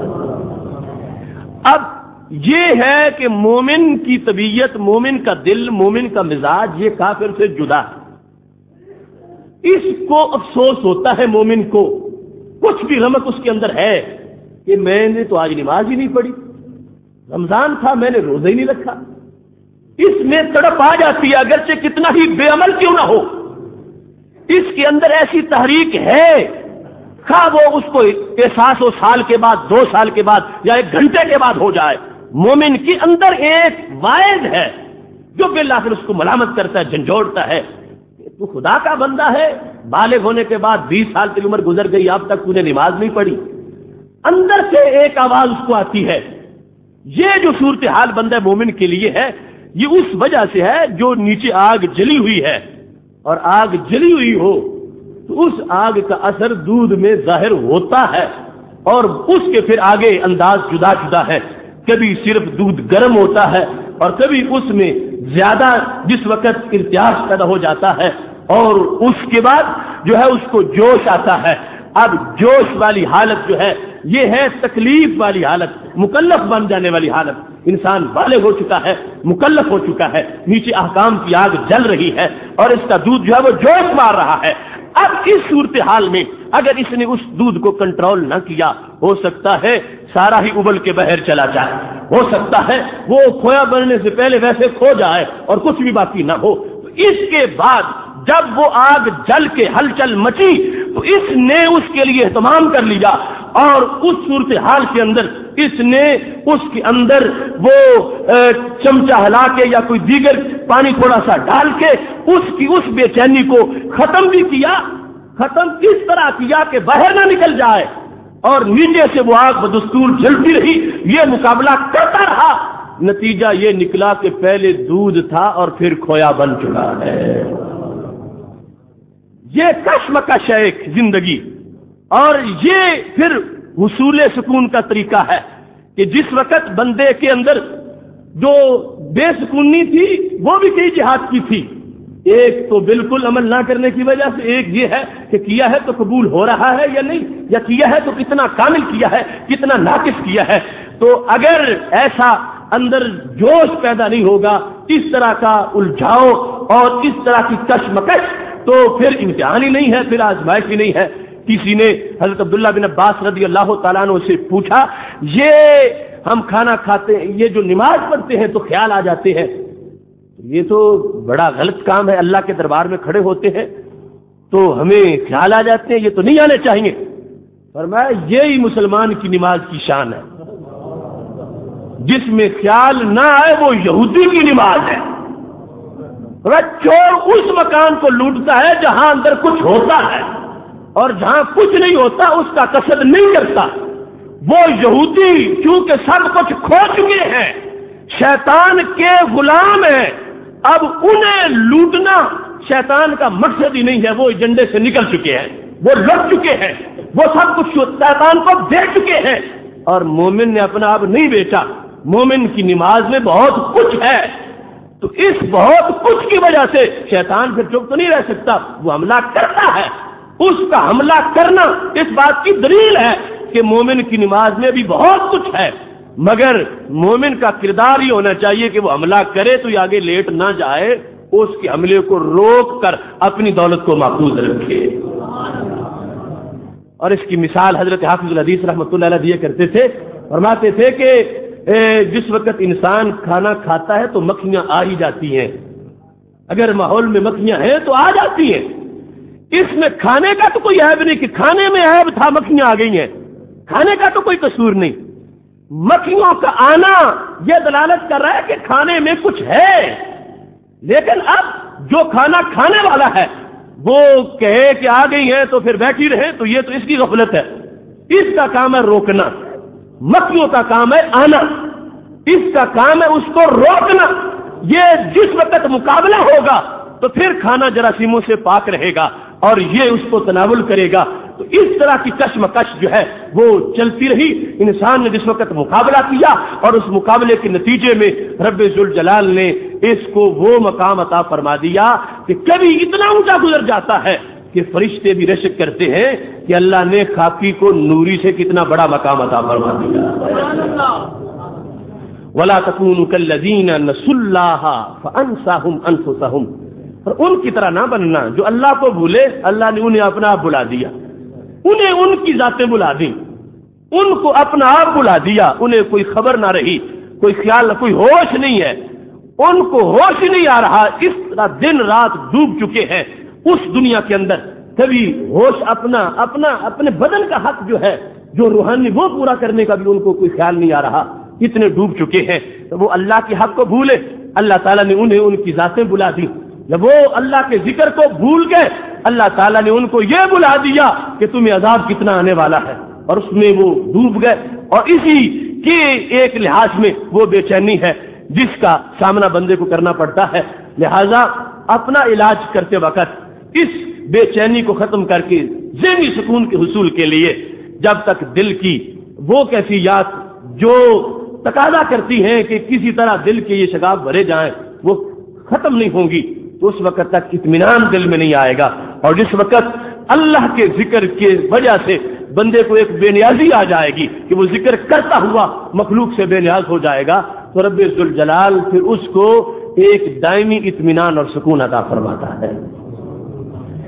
اب یہ ہے کہ مومن کی طبیعت، مومن کا دل، مومن کا مزاج یہ کافر سے جدا ہے. اس کو افسوس ہوتا ہے مومن کو، کچھ بھی رمق اس کے اندر ہے کہ میں نے تو آج نماز ہی نہیں پڑھی، رمضان تھا میں نے روزہ ہی نہیں رکھا. اس میں تڑپ آ جاتی ہے اگرچہ کتنا ہی بے عمل کیوں نہ ہو. اس کے اندر ایسی تحریک ہے، خواہ وہ اس کو احساس ہو سال کے بعد، 2 سال کے بعد یا 1 گھنٹے کے بعد ہو جائے. مومن کے اندر ایک واعظ ہے جو بالآخر اس کو ملامت کرتا ہے، جھنجھوڑتا ہے کہ تو خدا کا بندہ ہے، بالغ ہونے کے بعد 20 سال کی عمر گزر گئی، اب تک تُو نے نماز نہیں پڑھی. اندر سے ایک آواز اس کو آتی ہے. یہ جو صورتحال بندہ مومن کے لیے ہے یہ اس وجہ سے ہے جو نیچے آگ جلی ہوئی ہے. اور آگ جلی ہوئی ہو تو اس آگ کا اثر دودھ میں ظاہر ہوتا ہے اور اس کے پھر آگے انداز جدا جدا ہے. کبھی صرف دودھ گرم ہوتا ہے اور کبھی اس میں زیادہ جس وقت ارتیاش پیدا ہو جاتا ہے اور اس کے بعد جو ہے اس کو جوش آتا ہے. اب جوش والی حالت جو ہے یہ ہے تکلیف والی حالت، مکلف بن جانے والی حالت. انسان بالغ ہو چکا ہے، مکلف ہو چکا ہے، نیچے احکام کی آگ جل رہی ہے اور اس کا دودھ جو ہے وہ جوش مار رہا ہے. اب اس صورتحال میں اگر اس نے اس دودھ کو کنٹرول نہ کیا، ہو سکتا ہے سارا ہی ابل کے بہر چلا جائے، ہو سکتا ہے وہ کھویا بننے سے پہلے ویسے کھو جائے اور کچھ بھی باقی نہ ہو۔ اس کے بعد جب وہ آگ جل کے ہلچل مچی تو اس نے اس کے لیے اہتمام کر لیا، اور اس صورتحال کے اندر اس نے اس کے اندر وہ چمچہ ہلا کے یا کوئی دیگر پانی تھوڑا سا ڈال کے اس بے چینی کو ختم بھی کیا۔ ختم اس طرح کیا کہ باہر نہ نکل جائے، اور نیچے سے وہ آگ بدستور جلتی رہی، یہ مقابلہ کرتا رہا۔ نتیجہ یہ نکلا کہ پہلے دودھ تھا اور پھر کھویا بن چکا ہے۔ یہ کشمکش ہے ایک زندگی، اور یہ پھر حصول سکون کا طریقہ ہے کہ جس وقت بندے کے اندر جو بے سکونی تھی وہ بھی کئی جہات کی تھی، ایک تو بالکل عمل نہ کرنے کی وجہ سے، ایک یہ ہے کہ کیا ہے تو قبول ہو رہا ہے یا نہیں، یا کیا ہے تو کتنا کامل کیا ہے، کتنا ناقص کیا ہے۔ تو اگر ایسا اندر جوش پیدا نہیں ہوگا، اس طرح کا الجھاؤ اور اس طرح کی کشمکش، تو پھر امتحان ہی نہیں ہے، پھر آزمائش ہی نہیں ہے۔ کسی نے حضرت عبداللہ بن عباس رضی اللہ تعالیٰ عنہ سے پوچھا، یہ ہم کھانا کھاتے ہیں، یہ جو نماز پڑھتے ہیں تو خیال آ جاتے ہیں، یہ تو بڑا غلط کام ہے، اللہ کے دربار میں کھڑے ہوتے ہیں تو ہمیں خیال آ جاتے ہیں، یہ تو نہیں آنے چاہیے۔ فرمایا یہی مسلمان کی نماز کی شان ہے، جس میں خیال نہ آئے وہ یہودی کی نماز ہے۔ چور اس مکان کو لوٹتا ہے جہاں اندر کچھ ہوتا ہے، اور جہاں کچھ نہیں ہوتا اس کا قصد نہیں کرتا۔ وہ یہودی چونکہ سب کچھ کھو چکے ہیں، شیطان کے غلام ہیں، اب انہیں لوٹنا شیطان کا مقصد ہی نہیں ہے، وہ ایجنڈے سے نکل چکے ہیں، وہ لٹ چکے ہیں، وہ سب کچھ شیطان کو دے چکے ہیں۔ اور مومن نے اپنا آپ نہیں بیچا، مومن کی نماز میں بہت کچھ ہے، تو اس بہت کچھ کی وجہ سے شیطان پھر چپ تو نہیں رہ سکتا، وہ حملہ کرتا ہے۔ اس کا حملہ کرنا اس بات کی دلیل ہے کہ مومن کی نماز میں بھی بہت کچھ ہے، مگر مومن کا کردار یہ ہونا چاہیے کہ وہ حملہ کرے تو یہ آگے لیٹ نہ جائے، اس کے حملے کو روک کر اپنی دولت کو محفوظ رکھے۔ اور اس کی مثال حضرت حافظ الحدیث رحمۃ اللہ علیہ دیا کرتے تھے، فرماتے تھے کہ جس وقت انسان کھانا کھاتا ہے تو مکھیاں آ ہی جاتی ہیں، اگر ماحول میں مکھیاں ہیں تو آ جاتی ہیں، اس میں کھانے کا تو کوئی عیب نہیں کہ کھانے میں عیب تھا مکھیاں آ گئی ہیں، کھانے کا تو کوئی قصور نہیں۔ مکھیوں کا آنا یہ دلالت کر رہا ہے کہ کھانے میں کچھ ہے، لیکن اب جو کھانا کھانے والا ہے وہ کہے کہ آ گئی ہیں تو پھر بیٹھی رہے، تو یہ تو اس کی غفلت ہے، اس کا کام ہے روکنا۔ مکھیوں کا کام ہے آنا، اس کا کام ہے اس کو روکنا۔ یہ جس وقت مقابلہ ہوگا تو پھر کھانا جراثیموں سے پاک رہے گا اور یہ اس کو تناول کرے گا۔ تو اس طرح کی کشمکش جو ہے وہ چلتی رہی۔ انسان نے جس وقت مقابلہ کیا اور اس مقابلے کے نتیجے میں رب ذوالجلال نے اس کو وہ مقام عطا فرما دیا کہ کبھی اتنا اونچا گزر جاتا ہے کہ فرشتے بھی رشک کرتے ہیں کہ اللہ نے خاکی کو نوری سے کتنا بڑا مقام عطا فرما دیا۔ وَلَا تَكُونُوا كَالَّذِينَ نَسُوا اللَّهَ فَأَنسَاهُمْ أَنفُسَهُمْ، اور ان کی طرح نہ بننا جو اللہ کو بھولے، اللہ نے انہیں اپنا آپ بلا دیا، انہیں ان کی ذاتیں بلا دی، ان کو اپنا آپ بلا دیا، انہیں کوئی خبر نہ رہی، کوئی خیال نہ، کوئی ہوش نہیں ہے، ان کو ہوش ہی نہیں آ رہا، اس طرح دن رات ڈوب چکے ہیں اس دنیا کے اندر، کبھی ہوش اپنے بدن کا حق جو ہے جو روحانی وہ پورا کرنے کا بھی ان کو کوئی خیال نہیں آ رہا، اتنے ڈوب چکے ہیں۔ تو وہ اللہ کے حق کو بھولے، اللہ تعالیٰ نے انہیں ان کی ذاتیں بلا دی، جب وہ اللہ کے ذکر کو بھول گئے اللہ تعالیٰ نے ان کو یہ بلا دیا کہ تمہیں عذاب کتنا آنے والا ہے، اور اس میں وہ ڈوب گئے۔ اور اسی کے ایک لحاظ میں وہ بے چینی ہے جس کا سامنا بندے کو کرنا پڑتا ہے، لہذا اپنا علاج کرتے وقت اس بے چینی کو ختم کر کے ذہنی سکون کے حصول کے لیے جب تک دل کی وہ کیفیات جو تقاضا کرتی ہیں کہ کسی طرح دل کے یہ شگاف بھرے جائیں وہ ختم نہیں ہوں گی، تو اس وقت تک اطمینان دل میں نہیں آئے گا، اور جس وقت اللہ کے ذکر کی وجہ سے بندے کو ایک بے نیازی آ جائے گی کہ وہ ذکر کرتا ہوا مخلوق سے بے نیاز ہو جائے گا، تو رب ذوالجلال پھر اس کو ایک دائمی اطمینان اور سکون عطا فرماتا ہے۔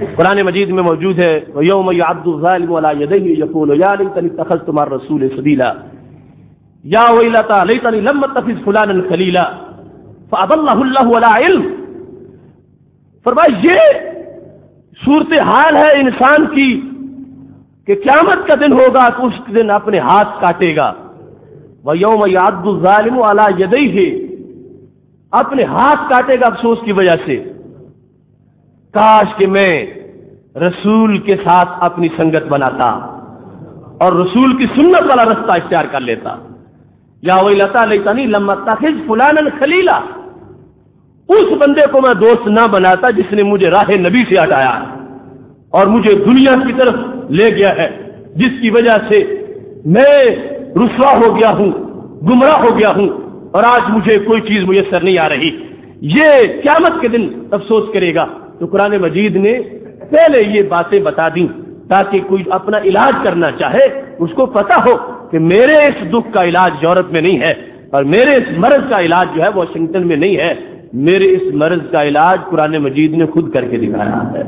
قرآن مجید میں موجود ہے یوم یعض الظالم علی یدیہ یقول یا لیتنی اتخذت مع الرسول سبیلا یا ویلتى لیتنی لم اتخذ فلانا خلیلا فاضلہ اللہ علی علم. فرمایا یہ صورتحال ہے انسان کی کہ قیامت کا دن ہوگا تو اس دن اپنے ہاتھ کاٹے گا. وَيَوْمَ يَعَضُّ الظَّالِمُ عَلَى يَدَيْهِ اپنے ہاتھ کاٹے گا افسوس کی وجہ سے. کاش کہ میں رسول کے ساتھ اپنی سنگت بناتا اور رسول کی سنت والا رستہ اختیار کر لیتا. یا ویلتى لیتنی لم اتخذ فلانا خلیلا اس بندے کو میں دوست نہ بناتا جس نے مجھے راہ نبی سے ہٹایا اور مجھے دنیا کی طرف لے گیا ہے، جس کی وجہ سے میں رسوا ہو گیا ہوں، گمراہ ہو گیا ہوں اور آج مجھے کوئی چیز میسر نہیں آ رہی. یہ قیامت کے دن افسوس کرے گا. تو قرآن مجید نے پہلے یہ باتیں بتا دیں تاکہ کوئی اپنا علاج کرنا چاہے اس کو پتا ہو کہ میرے اس دکھ کا علاج یورپ میں نہیں ہے اور میرے اس مرض کا علاج جو ہے واشنگٹن میں نہیں ہے. میرے اس مرض کا علاج قرآن مجید نے خود کر کے دکھایا ہے.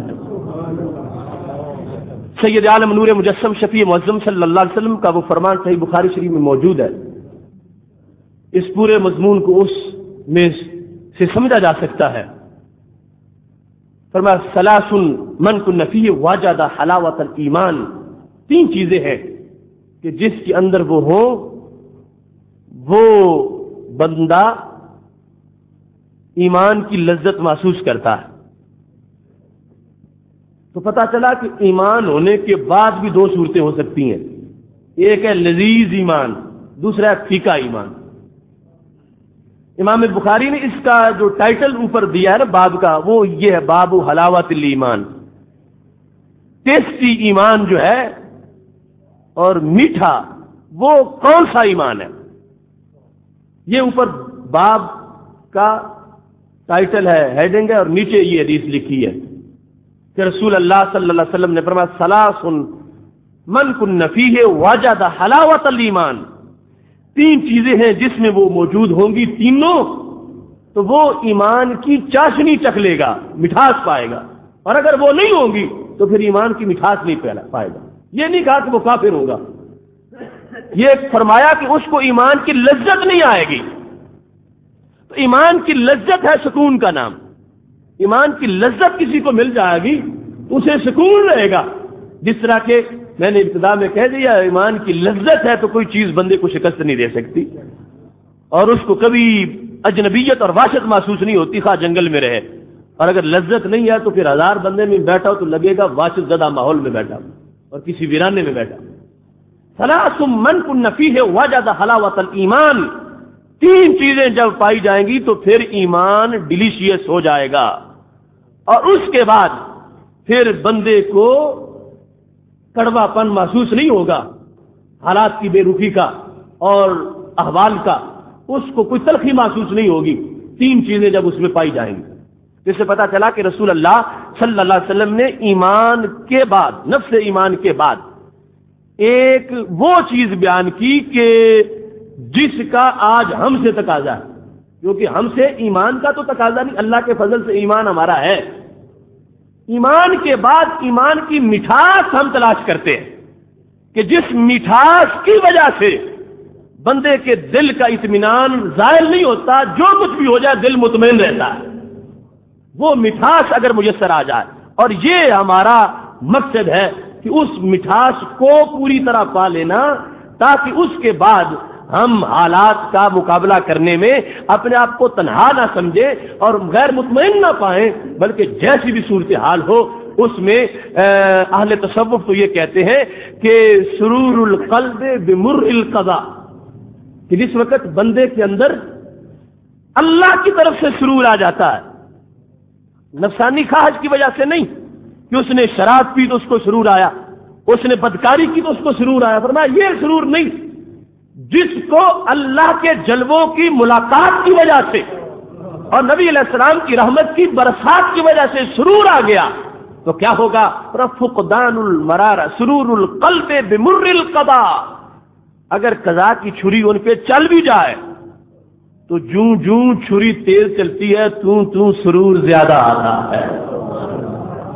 سید عالم نور مجسم شفیع معظم صلی اللہ علیہ وسلم کا وہ فرمان صحیح بخاری شریف میں موجود ہے. اس پورے مضمون کو اس میں سے سمجھا جا سکتا ہے. فرمایا ثلاث من کن فیہ وجد حلاوۃ الایمان. تین چیزیں ہیں کہ جس کے اندر وہ ہوں وہ بندہ ایمان کی لذت محسوس کرتا ہے. تو پتہ چلا کہ ایمان ہونے کے بعد بھی دو صورتیں ہو سکتی ہیں. ایک ہے لذیذ ایمان، دوسرا ہے پھیکا ایمان. امام بخاری نے اس کا جو ٹائٹل اوپر دیا ہے نا باب کا، وہ یہ ہے باب حلاوت الایمان. ٹیسٹی ایمان جو ہے اور میٹھا وہ کون سا ایمان ہے، یہ اوپر باب کا ٹائٹل ہے، ہیڈنگ ہے، اور نیچے یہ حدیث لکھی ہے کہ رسول اللہ صلی اللہ علیہ وسلم نے فرمایا ثلاث من کن فیہ وجد حلاوۃ الایمان. تین چیزیں ہیں جس میں وہ موجود ہوں گی تینوں تو وہ ایمان کی چاشنی چکھ لے گا، مٹھاس پائے گا. اور اگر وہ نہیں ہوں گی تو پھر ایمان کی مٹھاس نہیں پائے گا. یہ نہیں کہا کہ وہ کافر ہوگا، یہ فرمایا کہ اس کو ایمان کی لذت نہیں آئے گی. تو ایمان کی لذت ہے سکون کا نام. ایمان کی لذت کسی کو مل جائے گی تو اسے سکون رہے گا. جس طرح کہ میں نے ابتدا میں کہہ دیا ایمان کی لذت ہے تو کوئی چیز بندے کو شکست نہیں دے سکتی اور اس کو کبھی اجنبیت اور وحشت محسوس نہیں ہوتی خواہ جنگل میں رہے. اور اگر لذت نہیں ہے تو پھر ہزار بندے میں بیٹھا ہو تو لگے گا وحشت زدہ ماحول میں بیٹھا اور کسی ویرانے میں بیٹھا. ثلاث من کن فیہ وجد حلاوۃ الایمان. تین چیزیں جب پائی جائیں گی تو پھر ایمان ڈیلیشیس ہو جائے گا اور اس کے بعد پھر بندے کو کڑوا پن محسوس نہیں ہوگا، حالات کی بے رخی کا اور احوال کا اس کو کوئی تلخی محسوس نہیں ہوگی. تین چیزیں جب اس میں پائی جائیں گی جس سے پتا چلا کہ رسول اللہ صلی اللہ علیہ وسلم نے ایمان کے بعد، نفس ایمان کے بعد ایک وہ چیز بیان کی کہ جس کا آج ہم سے تقاضا ہے، کیونکہ ہم سے ایمان کا تو تقاضا نہیں، اللہ کے فضل سے ایمان ہمارا ہے. ایمان کے بعد ایمان کی مٹھاس ہم تلاش کرتے ہیں کہ جس مٹھاس کی وجہ سے بندے کے دل کا اطمینان زائل نہیں ہوتا، جو کچھ بھی ہو جائے دل مطمئن رہتا ہے. وہ مٹھاس اگر میسر آ جائے، اور یہ ہمارا مقصد ہے کہ اس مٹھاس کو پوری طرح پا لینا تاکہ اس کے بعد ہم حالات کا مقابلہ کرنے میں اپنے آپ کو تنہا نہ سمجھے اور غیر مطمئن نہ پائیں، بلکہ جیسی بھی صورتحال ہو اس میں اہل تصوف تو یہ کہتے ہیں کہ سرور القلب بمر القضاء، کہ جس وقت بندے کے اندر اللہ کی طرف سے سرور آ جاتا ہے، نفسانی خواہش کی وجہ سے نہیں کہ اس نے شراب پی تو اس کو سرور آیا، اس نے بدکاری کی تو اس کو سرور آیا. فرمایا یہ سرور نہیں، جس کو اللہ کے جلووں کی ملاقات کی وجہ سے اور نبی علیہ السلام کی رحمت کی برسات کی وجہ سے سرور آ گیا تو کیا ہوگا؟ فقدان المرار سرور القلب بمر القضاء. اگر قضا کی چھری ان پہ چل بھی جائے تو جوں جوں چھری تیز چلتی ہے توں توں سرور زیادہ آتا ہے.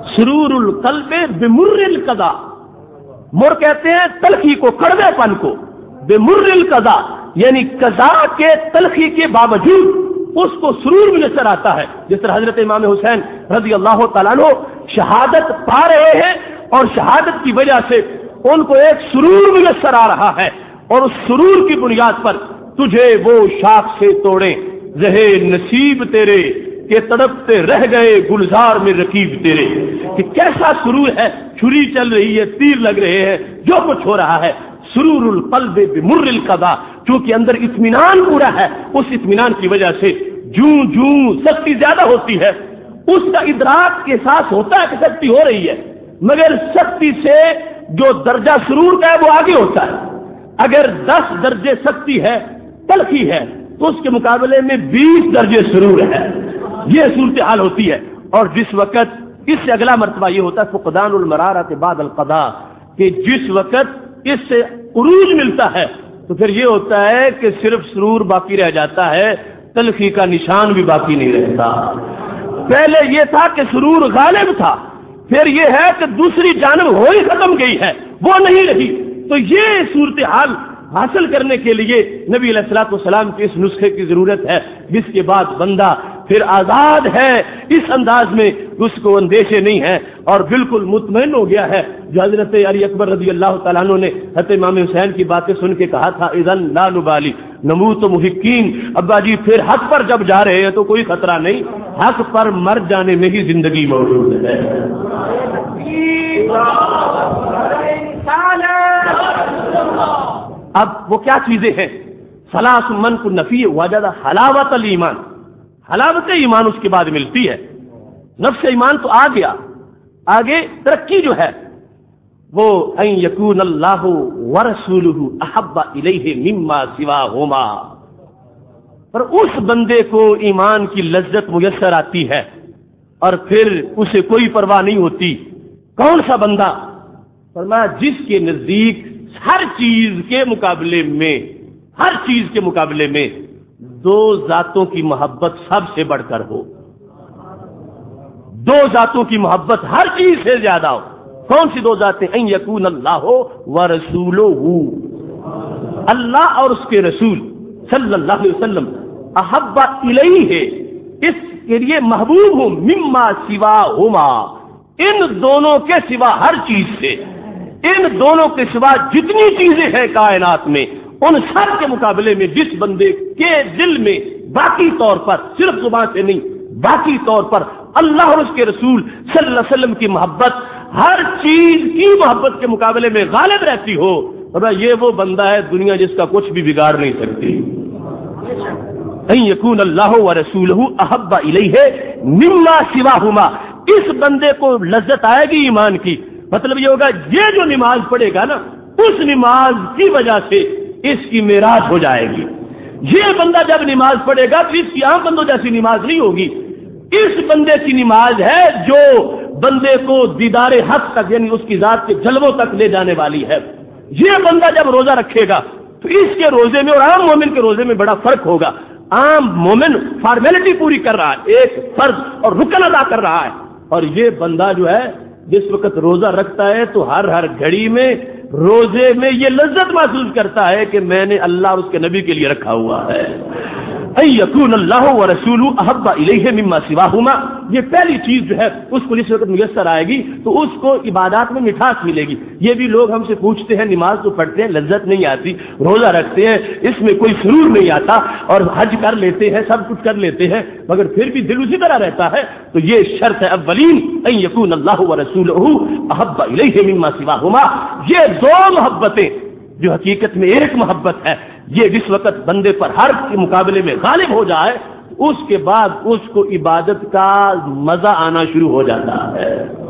سرور القلب بمر القضاء، مر کہتے ہیں تلخی کو، کڑوے پن کو، بمر القضاء یعنی قضا کے تلخی کے باوجود اس کو سرور میسر آتا ہے. جس طرح حضرت امام حسین رضی اللہ تعالیٰ عنہ شہادت پا رہے ہیں اور شہادت کی وجہ سے ان کو ایک سرور میسر آ رہا ہے، اور اس سرور کی بنیاد پر تجھے وہ شاخ سے توڑے رہے نصیب تیرے کہ تڑپتے رہ گئے گلزار میں رقیب تیرے. کہ کیسا سرور ہے، چھری چل رہی ہے، تیر لگ رہے ہیں، جو کچھ ہو رہا ہے. سرور القلب بمر القضاء، چونکہ اندر اطمینان پورا ہے، اس اطمینان کی وجہ سے جوں جوں سختی زیادہ ہوتی ہے اس کا ادراک احساس ہوتا ہے کہ سختی ہو رہی ہے، مگر سختی سے جو درجہ سرور کا ہے وہ آگے ہوتا ہے. اگر 10 درجے سختی ہے، تلخی ہے، تو اس کے مقابلے میں 20 درجے سرور ہے. یہ صورتحال ہوتی ہے. اور جس وقت اس سے اگلا مرتبہ یہ ہوتا ہے فقدان المرارۃ بعد القضاء، کہ جس وقت اس سے عروج ملتا ہے تو پھر یہ ہوتا ہے کہ صرف سرور باقی رہ جاتا ہے، تلخی کا نشان بھی باقی نہیں رہتا. پہلے یہ تھا کہ سرور غالب تھا، پھر یہ ہے کہ دوسری جانب ہو ہی ختم گئی ہے، وہ نہیں رہی. تو یہ صورتحال حاصل کرنے کے لیے نبی علیہ الصلوۃ والسلام کے اس نسخے کی ضرورت ہے، جس کے بعد بندہ پھر آزاد ہے اس انداز میں، اس کو اندیشے نہیں ہے اور بالکل مطمئن ہو گیا ہے. جو حضرت علی اکبر رضی اللہ تعالیٰ عنہ نے حضرت امام حسین کی باتیں سن کے کہا تھا اذن لا نبالی نموت محقین، ابا جی پھر حق پر جب جا رہے ہیں تو کوئی خطرہ نہیں، حق پر مر جانے میں ہی زندگی موجود ہے. اب وہ کیا چیزیں ہیں؟ ثلاث من کو نفی وجد حلاوت الایمان، حلاوت ایمان اس کے بعد ملتی ہے. نفس ایمان تو آ گیا، آگے ترقی جو ہے وہ ان یکون اللہ ورسولہ احب الیہ مما سواہما، پر اس بندے کو ایمان کی لذت میسر آتی ہے اور پھر اسے کوئی پرواہ نہیں ہوتی. کون سا بندہ؟ فرمایا جس کے نزدیک ہر چیز کے مقابلے میں 2 ذاتوں کی محبت سب سے بڑھ کر ہو. 2 ذاتوں کی محبت ہر چیز سے زیادہ ہو. کون سی 2 ذاتیں؟ ان یکون اللہ ورسولہ، اللہ اور اس کے رسول صلی اللہ علیہ وسلم احب الیہ، اس کے لیے محبوب ہوں، مما سواہما، ان دونوں کے سوا ہر چیز سے، ان دونوں کے سوا جتنی چیزیں ہیں کائنات میں، ان سب کے مقابلے میں جس بندے کے دل میں باقی طور پر، صرف زبان سے نہیں، باقی طور پر اللہ اور اس کے رسول صلی اللہ علیہ وسلم کی محبت ہر چیز کی محبت کے مقابلے میں غالب رہتی ہو، اور یہ وہ بندہ ہے دنیا جس کا کچھ بھی بگاڑ نہیں سکتی. ان یکون اللہ ورسولہ احب الیہ مما سواہما، اس بندے کو لذت آئے گی ایمان کی. مطلب یہ ہوگا یہ جو نماز پڑھے گا نا، اس نماز کی وجہ سے اس کی معراج ہو جائے گی. یہ بندہ جب نماز پڑھے گا تو اس کی عام بندوں جیسی نماز نہیں ہوگی. اس بندے کی نماز ہے جو بندے کو دیدار حق تک، یعنی اس کی ذات کے جلووں تک لے جانے والی ہے. یہ بندہ جب روزہ رکھے گا تو اس کے روزے میں اور عام مومن کے روزے میں بڑا فرق ہوگا. عام مومن فارمیلٹی پوری کر رہا ہے، ایک فرض اور رکن ادا کر رہا ہے، اور یہ بندہ جو ہے جس وقت روزہ رکھتا ہے تو ہر گھڑی میں روزے میں یہ لذت محسوس کرتا ہے کہ میں نے اللہ اور اس کے نبی کے لیے رکھا ہوا ہے. ان یکون اللہ ورسولہ احب الیہ مما سواہما، یہ پہلی چیز جو ہے اس کو جس وقت میسر آئے گی تو اس کو عبادات میں مٹھاس ملے گی. یہ بھی لوگ ہم سے پوچھتے ہیں نماز تو پڑھتے ہیں لذت نہیں آتی، روزہ رکھتے ہیں اس میں کوئی سرور نہیں آتا، اور حج کر لیتے ہیں، سب کچھ کر لیتے ہیں، مگر پھر بھی دل اسی طرح رہتا ہے. تو یہ شرط ہے اولین، ان یکون اللہ ورسولہ احب الیہ مما سواہما. یہ 2 محبتیں جو حقیقت میں ایک محبت ہے، یہ جس وقت بندے پر ہر کے مقابلے میں غالب ہو جائے اس کے بعد اس کو عبادت کا مزہ آنا شروع ہو جاتا ہے.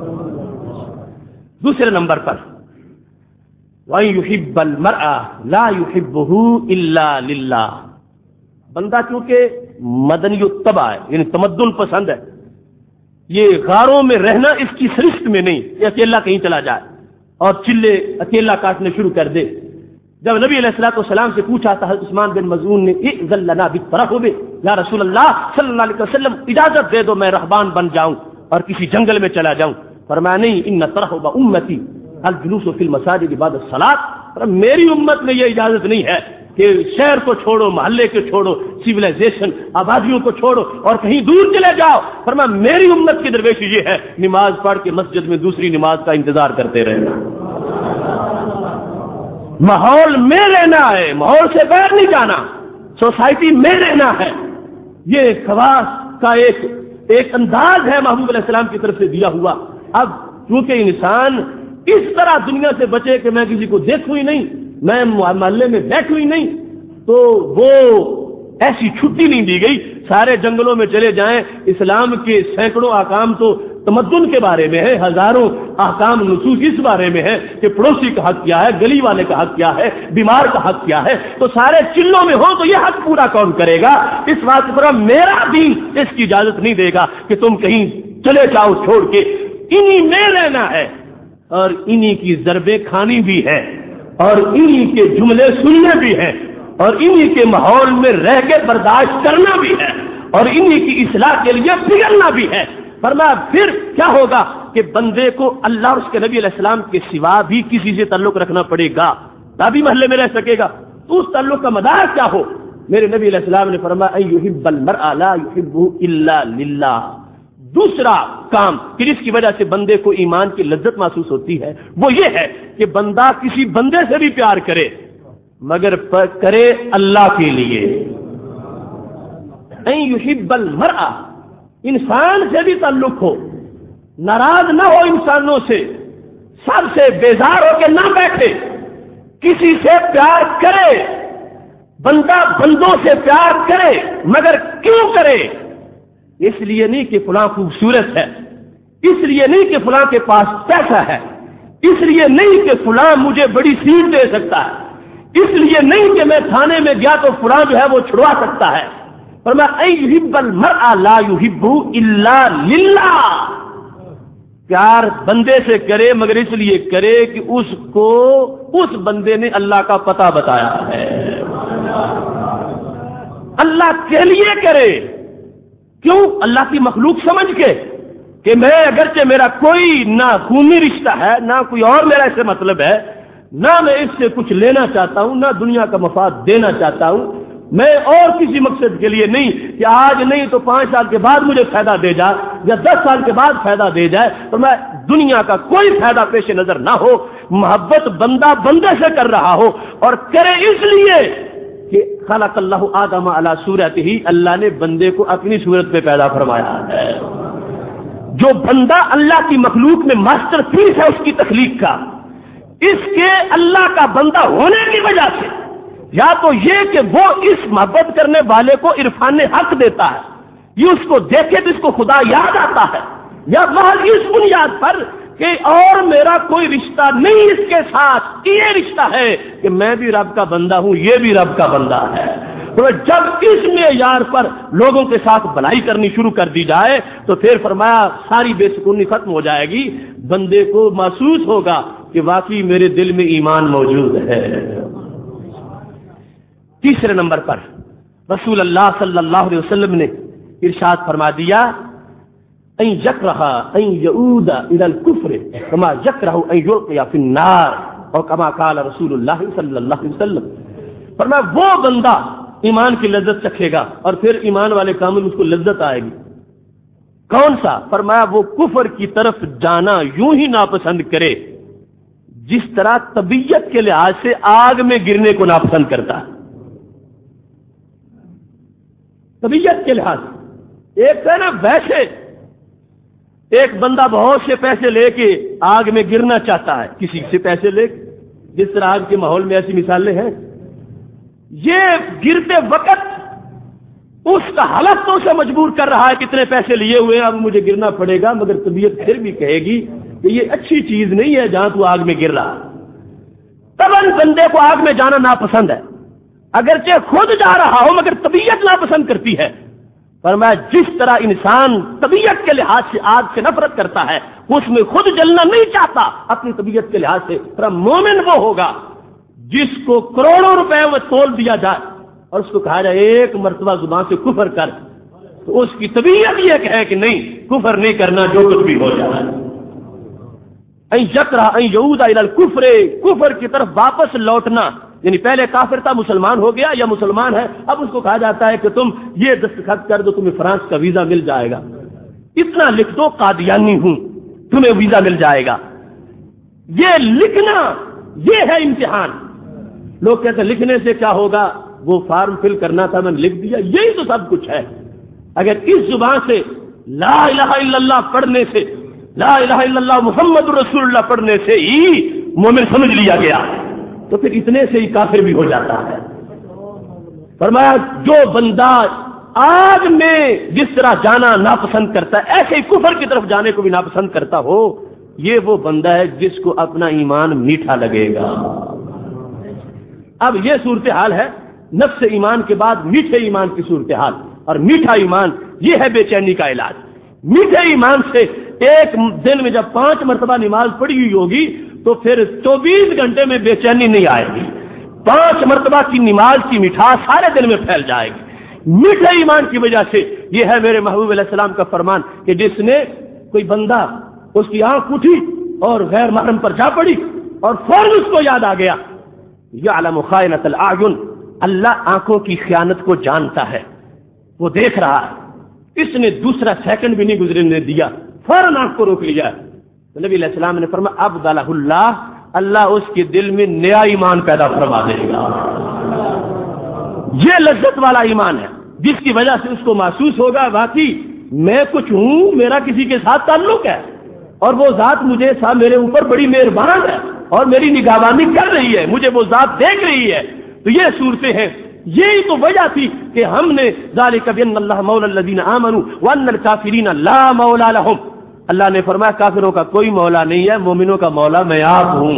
دوسرے نمبر پر وَأَن يُحِبَّ الْمَرْءَ لَا يُحِبُّهُ إِلَّا لِلَّهِ، بندہ چونکہ مدنی الطبع ہے، یعنی تمدن پسند ہے، یہ غاروں میں رہنا اس کی سرشت میں نہیں، یہ اکیلا کہیں چلا جائے اور چلے اکیلا کاٹنے شروع کر دے. جب نبی علیہ الصلوۃ والسلام سے پوچھا تھا حضرت عثمان بن مظعون نے اذن لنا بالترحب، یا رسول اللہ صلی اللہ علیہ وسلم اجازت دے دو میں رہبان بن جاؤں اور کسی جنگل میں چلا جاؤں. فرمایا نہیں، ان ترحب امتی الجلوس فی المساجد بعد الصلاۃ، میری امت میں یہ اجازت نہیں ہے کہ شہر کو چھوڑو، محلے کو چھوڑو، سیولائزیشن آبادیوں کو چھوڑو اور کہیں دور چلے جاؤ۔ فرمایا میری امت کی درویشی یہ ہے نماز پڑھ کے مسجد میں دوسری نماز کا انتظار کرتے رہنا، ماحول میں رہنا ہے، ماحول سے باہر نہیں جانا، سوسائٹی میں رہنا ہے۔ یہ خواص کا ایک انداز ہے محبوب علیہ السلام کی طرف سے دیا ہوا۔ اب چونکہ انسان اس طرح دنیا سے بچے کہ میں کسی کو دیکھوں ہی نہیں، میں محلے میں بیٹھوں ہی نہیں، تو وہ ایسی چھٹی نہیں دی گئی سارے جنگلوں میں چلے جائیں۔ اسلام کے سینکڑوں احکام تو تمدن کے بارے میں ہے، ہزاروں احکام نصوص اس بارے میں ہے کہ پڑوسی کا حق کیا ہے، گلی والے کا حق کیا ہے، بیمار کا حق کیا ہے، تو سارے چلوں میں ہو تو یہ حق پورا کون کرے گا؟ اس بات پر میرا دین اس کی اجازت نہیں دے گا کہ تم کہیں چلے جاؤ چھوڑ کے، انہی میں رہنا ہے اور انہی کی ضربیں کھانی بھی ہے اور انہی کے جملے سننے بھی ہیں اور انہی کے ماحول میں رہ کے برداشت کرنا بھی ہے اور انہی کی اصلاح کے لیے بگڑنا بھی ہے۔ فرمایا پھر کیا ہوگا کہ بندے کو اللہ اور اس کے نبی علیہ السلام کے سوا بھی کسی سے تعلق رکھنا پڑے گا تبھی محلے میں رہ سکے گا۔ تو اس تعلق کا مدار کیا ہو؟ میرے نبی علیہ السلام نے فرمایا ان یحب المرء لا یحبہ الا للہ۔ دوسرا کام کہ جس کی وجہ سے بندے کو ایمان کی لذت محسوس ہوتی ہے وہ یہ ہے کہ بندہ کسی بندے سے بھی پیار کرے مگر کرے اللہ کے لیے۔ ان یحب المرء، انسان سے بھی تعلق ہو، ناراض نہ ہو انسانوں سے، سب سے بیزار ہو کے نہ بیٹھے، کسی سے پیار کرے، بندہ بندوں سے پیار کرے مگر کیوں کرے؟ اس لیے نہیں کہ فلاں خوبصورت ہے، اس لیے نہیں کہ فلاں کے پاس پیسہ ہے، اس لیے نہیں کہ فلاں مجھے بڑی سیٹ دے سکتا ہے، اس لیے نہیں کہ میں تھانے میں گیا تو فلاں جو ہے وہ چھڑوا سکتا ہے۔ فرمایا ان یحب المرء لا یحبہ الا للہ، پیار بندے سے کرے مگر اس لیے کرے کہ اس کو اس بندے نے اللہ کا پتہ بتایا ہے، اللہ کے لیے کرے۔ کیوں؟ اللہ کی مخلوق سمجھ کے کہ میں اگرچہ میرا کوئی نہ خونی رشتہ ہے، نہ کوئی اور میرا اس سے مطلب ہے، نہ میں اس سے کچھ لینا چاہتا ہوں، نہ دنیا کا مفاد دینا چاہتا ہوں، میں اور کسی مقصد کے لیے نہیں کہ آج نہیں تو 5 سال کے بعد مجھے فائدہ دے جائے یا 10 سال کے بعد فائدہ دے جائے، تو میں دنیا کا کوئی فائدہ پیش نظر نہ ہو، محبت بندہ بندے سے کر رہا ہو اور کرے اس لیے کہ خلق اللہ آدم علی صورتہ، اللہ نے بندے کو اپنی صورت پہ پیدا فرمایا ہے۔ جو بندہ اللہ کی مخلوق میں ماسٹر پیس ہے اس کی تخلیق کا، اس کے اللہ کا بندہ ہونے کی وجہ سے یا تو یہ کہ وہ اس محبت کرنے والے کو عرفان حق دیتا ہے، یہ اس کو دیکھے تو اس کو خدا یاد آتا ہے، یا محض اس بنیاد پر کہ اور میرا کوئی رشتہ نہیں اس کے ساتھ، یہ رشتہ ہے کہ میں بھی رب کا بندہ ہوں، یہ بھی رب کا بندہ ہے۔ تو جب اس معیار پر لوگوں کے ساتھ بھلائی کرنی شروع کر دی جائے تو پھر فرمایا ساری بے سکونی ختم ہو جائے گی، بندے کو محسوس ہوگا کہ واقعی میرے دل میں ایمان موجود ہے۔ تیسرے نمبر پر رسول اللہ صلی اللہ علیہ وسلم نے ارشاد فرما دیا ان یکرہ ان یعود الی الکفر کما یکرہ ان یلقی فی النار، اور کما قال رسول اللہ صلی اللہ علیہ وسلم، فرمایا وہ بندہ ایمان کی لذت چکھے گا اور پھر ایمان والے کاموں میں اس کو لذت آئے گی۔ کون سا؟ فرمایا وہ کفر کی طرف جانا یوں ہی ناپسند کرے جس طرح طبیعت کے لحاظ سے آگ میں گرنے کو ناپسند کرتا ہے۔ طبیعت کے لحاظ ایک ہے نا، ویسے ایک بندہ بہت سے پیسے لے کے آگ میں گرنا چاہتا ہے، کسی سے پیسے لے کے، جس طرح آگ کے ماحول میں ایسی مثالیں ہیں، یہ گرتے وقت اس کا حالت تو اسے مجبور کر رہا ہے کتنے پیسے لیے ہوئے ہیں اب مجھے گرنا پڑے گا، مگر طبیعت پھر بھی کہے گی کہ یہ اچھی چیز نہیں ہے جہاں تو آگ میں گر رہا۔ تب بندے کو آگ میں جانا ناپسند ہے، اگرچہ خود جا رہا ہو مگر طبیعت ناپسند کرتی ہے۔ فرمایا جس طرح انسان طبیعت کے لحاظ سے آگ سے نفرت کرتا ہے، اس میں خود جلنا نہیں چاہتا اپنی طبیعت کے لحاظ سے، مومن وہ ہوگا جس کو کروڑوں روپے میں تول دیا جائے اور اس کو کہا جائے ایک مرتبہ زبان سے کفر کر، تو اس کی طبیعت یہ کہے کہ نہیں کفر نہیں کرنا جو کچھ بھی ہو جائے۔ ان یکرہ ان یعود الی الکفر، کفر کی طرف واپس لوٹنا، یعنی پہلے کافر تھا مسلمان ہو گیا یا مسلمان ہے، اب اس کو کہا جاتا ہے کہ تم یہ دستخط کر دو تمہیں فرانس کا ویزا مل جائے گا، اتنا لکھ دو قادیانی ہوں تمہیں ویزا مل جائے گا۔ یہ لکھنا یہ ہے امتحان۔ لوگ کہتے ہیں لکھنے سے کیا ہوگا، وہ فارم فل کرنا تھا میں نے لکھ دیا، یہی تو سب کچھ ہے۔ اگر اس زبان سے لا الہ الا اللہ پڑھنے سے، لا الہ الا اللہ محمد رسول اللہ پڑھنے سے ہی مومن سمجھ لیا گیا تو پھر اتنے سے ہی کافر بھی ہو جاتا ہے۔ فرمایا جو بندہ آگ میں جس طرح جانا ناپسند کرتا ہے ایسے ہی کفر کی طرف جانے کو بھی ناپسند کرتا ہو، یہ وہ بندہ ہے جس کو اپنا ایمان میٹھا لگے گا۔ اب یہ صورتحال ہے نفس ایمان کے بعد میٹھے ایمان کی صورتحال، اور میٹھا ایمان یہ ہے بے چینی کا علاج۔ میٹھے ایمان سے ایک دن میں جب 5 مرتبہ نماز پڑھی ہوئی ہوگی تو پھر 24 گھنٹے میں بے چینی نہیں آئے گی، 5 مرتبہ کی نماز کی مٹھاس سارے دن میں پھیل جائے گی۔ میٹھے ایمان کی وجہ سے یہ ہے میرے محبوب علیہ السلام کا فرمان کہ جس نے کوئی بندہ اس کی آنکھ اٹھی اور غیر محرم پر جا پڑی اور فوراً اس کو یاد آ گیا، یعلم خائنۃ الاعین، اللہ آنکھوں کی خیانت کو جانتا ہے، وہ دیکھ رہا ہے، اس نے دوسرا سیکنڈ بھی نہیں گزرنے دیا، فوراً آنکھ کو روک لیا۔ تو نبی علیہ السلام نے فرمایا ابدلہ اللہ اس کے دل میں نیا ایمان پیدا فرما دے گا۔ یہ لذت والا ایمان ہے جس کی وجہ سے اس کو محسوس ہوگا واقعی میں کچھ ہوں، میرا کسی کے ساتھ تعلق ہے اور وہ ذات مجھے میرے اوپر بڑی مہربان ہے اور میری نگہبانی کر رہی ہے، مجھے وہ ذات دیکھ رہی ہے۔ تو یہ صورتیں ہیں، یہی تو وجہ تھی کہ ہم نے ذالک بان اللہ مولا الذین آمنوا وان الکافرین لا مولا لهم، اللہ نے فرمایا کافروں کا کوئی مولا نہیں ہے، مومنوں کا مولا میں آپ ہوں۔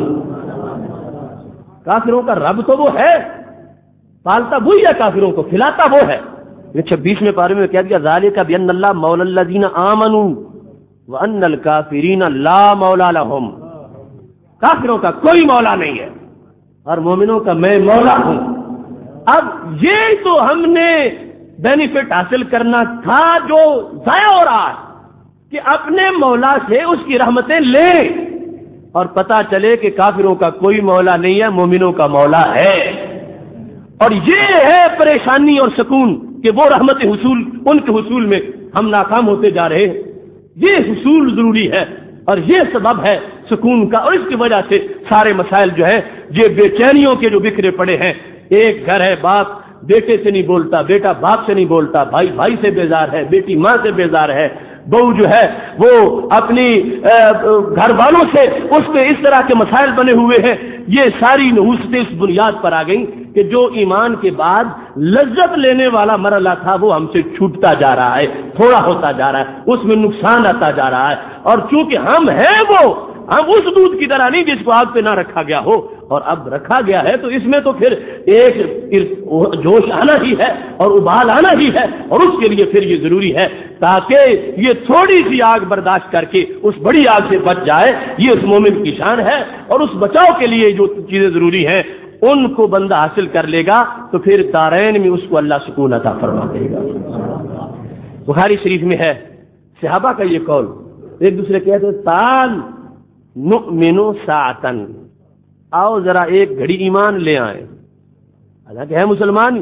کافروں کا رب تو وہ ہے، پالتا وہی ہے، کافروں کو کھلاتا وہ ہے۔ 26ویں پارے میں کہہ دیا ذالک بان اللہ مولا الذین آمنوا وان الکافرین لا مولا لهم، کافروں کا کوئی مولا نہیں ہے اور مومنوں کا میں مولا ہوں۔ اب یہ تو ہم نے بینیفٹ حاصل کرنا تھا جو ضائع ہو رہا ہے کہ اپنے مولا سے اس کی رحمتیں لیں اور پتہ چلے کہ کافروں کا کوئی مولا نہیں ہے، مومنوں کا مولا ہے۔ اور یہ ہے پریشانی اور سکون کہ وہ رحمت حصول، ان کے حصول میں ہم ناکام ہوتے جا رہے ہیں۔ یہ حصول ضروری ہے اور یہ سبب ہے سکون کا، اور اس کی وجہ سے سارے مسائل جو ہے یہ بے چینیوں کے جو بکھرے پڑے ہیں۔ ایک گھر ہے، باپ بیٹے سے نہیں بولتا، بیٹا باپ سے نہیں بولتا، بھائی بھائی سے بیزار ہے، بیٹی ماں سے بیزار ہے، بہو جو ہے وہ اپنی گھر والوں سے، اس پہ اس طرح کے مسائل بنے ہوئے ہیں۔ یہ ساری نحوستیں اس بنیاد پر آ گئیں کہ جو ایمان کے بعد لذت لینے والا مرحلہ تھا وہ ہم سے چھوٹتا جا رہا ہے، تھوڑا ہوتا جا رہا ہے، اس میں نقصان آتا جا رہا ہے۔ اور چونکہ ہم ہیں وہ، ہم اس دودھ کی طرح نہیں جس کو آگ پہ نہ رکھا گیا ہو، اور اب رکھا گیا ہے تو اس میں تو پھر ایک جوش آنا ہی ہے اور ابال آنا ہی ہے، اور اس کے لیے پھر یہ ضروری ہے تاکہ یہ تھوڑی سی آگ برداشت کر کے اس بڑی آگ سے بچ جائے۔ یہ اس مومن کی شان ہے، اور اس بچاؤ کے لیے جو چیزیں ضروری ہیں ان کو بندہ حاصل کر لے گا تو پھر دارین میں اس کو اللہ سکون عطا فرما دے گا۔ بخاری شریف میں ہے صحابہ کا یہ قول، ایک دوسرے کہتے ہیں تال نؤمن ساعتن، آؤ ذرا ایک گھڑی ایمان لے آئیں، حالانکہ ہے مسلمان،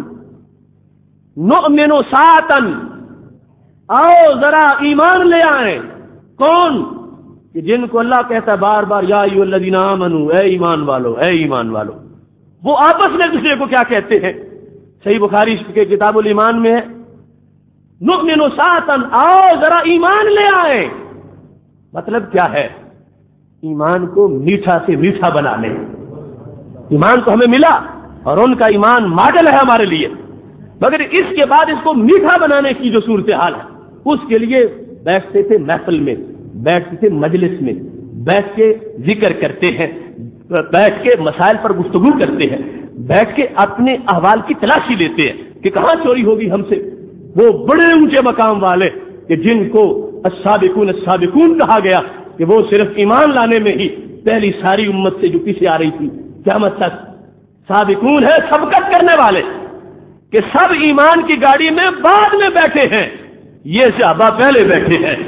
نؤمن ساعتن، آؤ ذرا ایمان لے آئیں۔ کون؟ کہ جن کو اللہ کہتا ہے بار بار یا ایھا الذین آمنوا، اے ایمان والو، اے ایمان والو، وہ آپس میں دوسرے کو کیا کہتے ہیں؟ صحیح بخاری کے کتاب الایمان میں ہے نؤمن ساعتن، آؤ ذرا ایمان لے آئیں۔ مطلب کیا ہے؟ ایمان کو میٹھا سے میٹھا بنا لیں۔ ایمان تو ہمیں ملا اور ان کا ایمان ماڈل ہے ہمارے لیے، مگر اس کے بعد اس کو میٹھا بنانے کی جو صورتحال ہے اس کے لیے بیٹھتے تھے محفل میں، بیٹھتے تھے مجلس میں، بیٹھ کے ذکر کرتے ہیں، بیٹھ کے مسائل پر گفتگو کرتے ہیں، بیٹھ کے اپنے احوال کی تلاشی لیتے ہیں کہ کہاں چوری ہوگی ہم سے۔ وہ بڑے اونچے مقام والے کہ جن کو السابقون السابقون کہا گیا کہ وہ صرف ایمان لانے میں ہی پہلی ساری امت سے جو پیچھے آ رہی تھی قیامت تک، سابقون ہے سبقت کرنے والے کہ سب ایمان کی گاڑی میں بعد میں بیٹھے ہیں، یہ صحابہ پہلے بیٹھے ہیں۔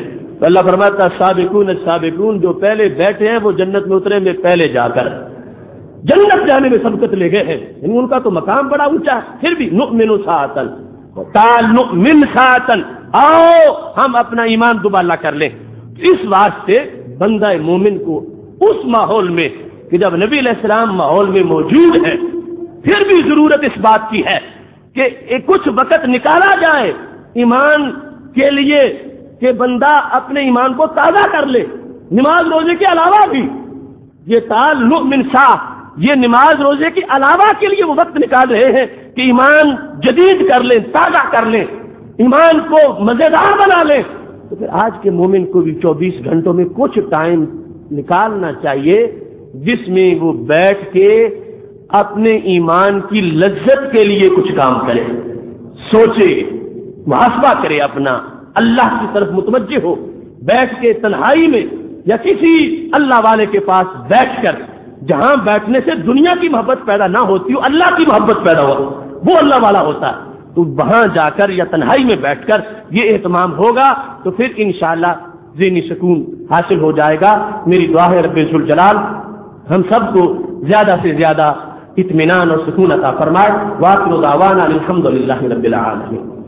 تو اللہ فرماتا السابقون السابقون، جو پہلے بیٹھے ہیں وہ جنت میں اترے میں پہلے جا کر جنت جانے میں سبقت لے گئے ہیں، یعنی ان کا تو مقام بڑا اونچا ہے، پھر بھی نؤمن ساعتن تعال نؤمن ساعتن، آؤ ہم اپنا ایمان دوبالا کر لیں۔ اس واسطے بندہ مومن کو اس ماحول میں کہ جب نبی علیہ السلام ماحول میں موجود ہے، پھر بھی ضرورت اس بات کی ہے کہ کچھ وقت نکالا جائے ایمان کے لیے کہ بندہ اپنے ایمان کو تازہ کر لے، نماز روزے کے علاوہ بھی یہ تعال نؤمن ساعتن، یہ نماز روزے کے علاوہ کے لیے وہ وقت نکال رہے ہیں کہ ایمان جدید کر لیں، تازہ کر لیں، ایمان کو مزیدار بنا لیں۔ تو پھر آج کے مومن کو بھی 24 گھنٹوں میں کچھ ٹائم نکالنا چاہیے جس میں وہ بیٹھ کے اپنے ایمان کی لذت کے لیے کچھ کام کرے، سوچے، محاسبہ کرے، اپنا اللہ کی طرف متوجہ ہو، بیٹھ کے تنہائی میں یا کسی اللہ والے کے پاس بیٹھ کر، جہاں بیٹھنے سے دنیا کی محبت پیدا نہ ہوتی ہو، اللہ کی محبت پیدا ہو، وہ اللہ والا ہوتا ہے، تو وہاں جا کر یا تنہائی میں بیٹھ کر یہ اہتمام ہوگا تو پھر انشاءاللہ ذہنی سکون حاصل ہو جائے گا۔ میری دعا ہے رب ذوالجلال ہم سب کو زیادہ سے زیادہ اطمینان اور سکون عطا فرمائے۔ وآخر دعوانا الحمدللہ رب العالمین۔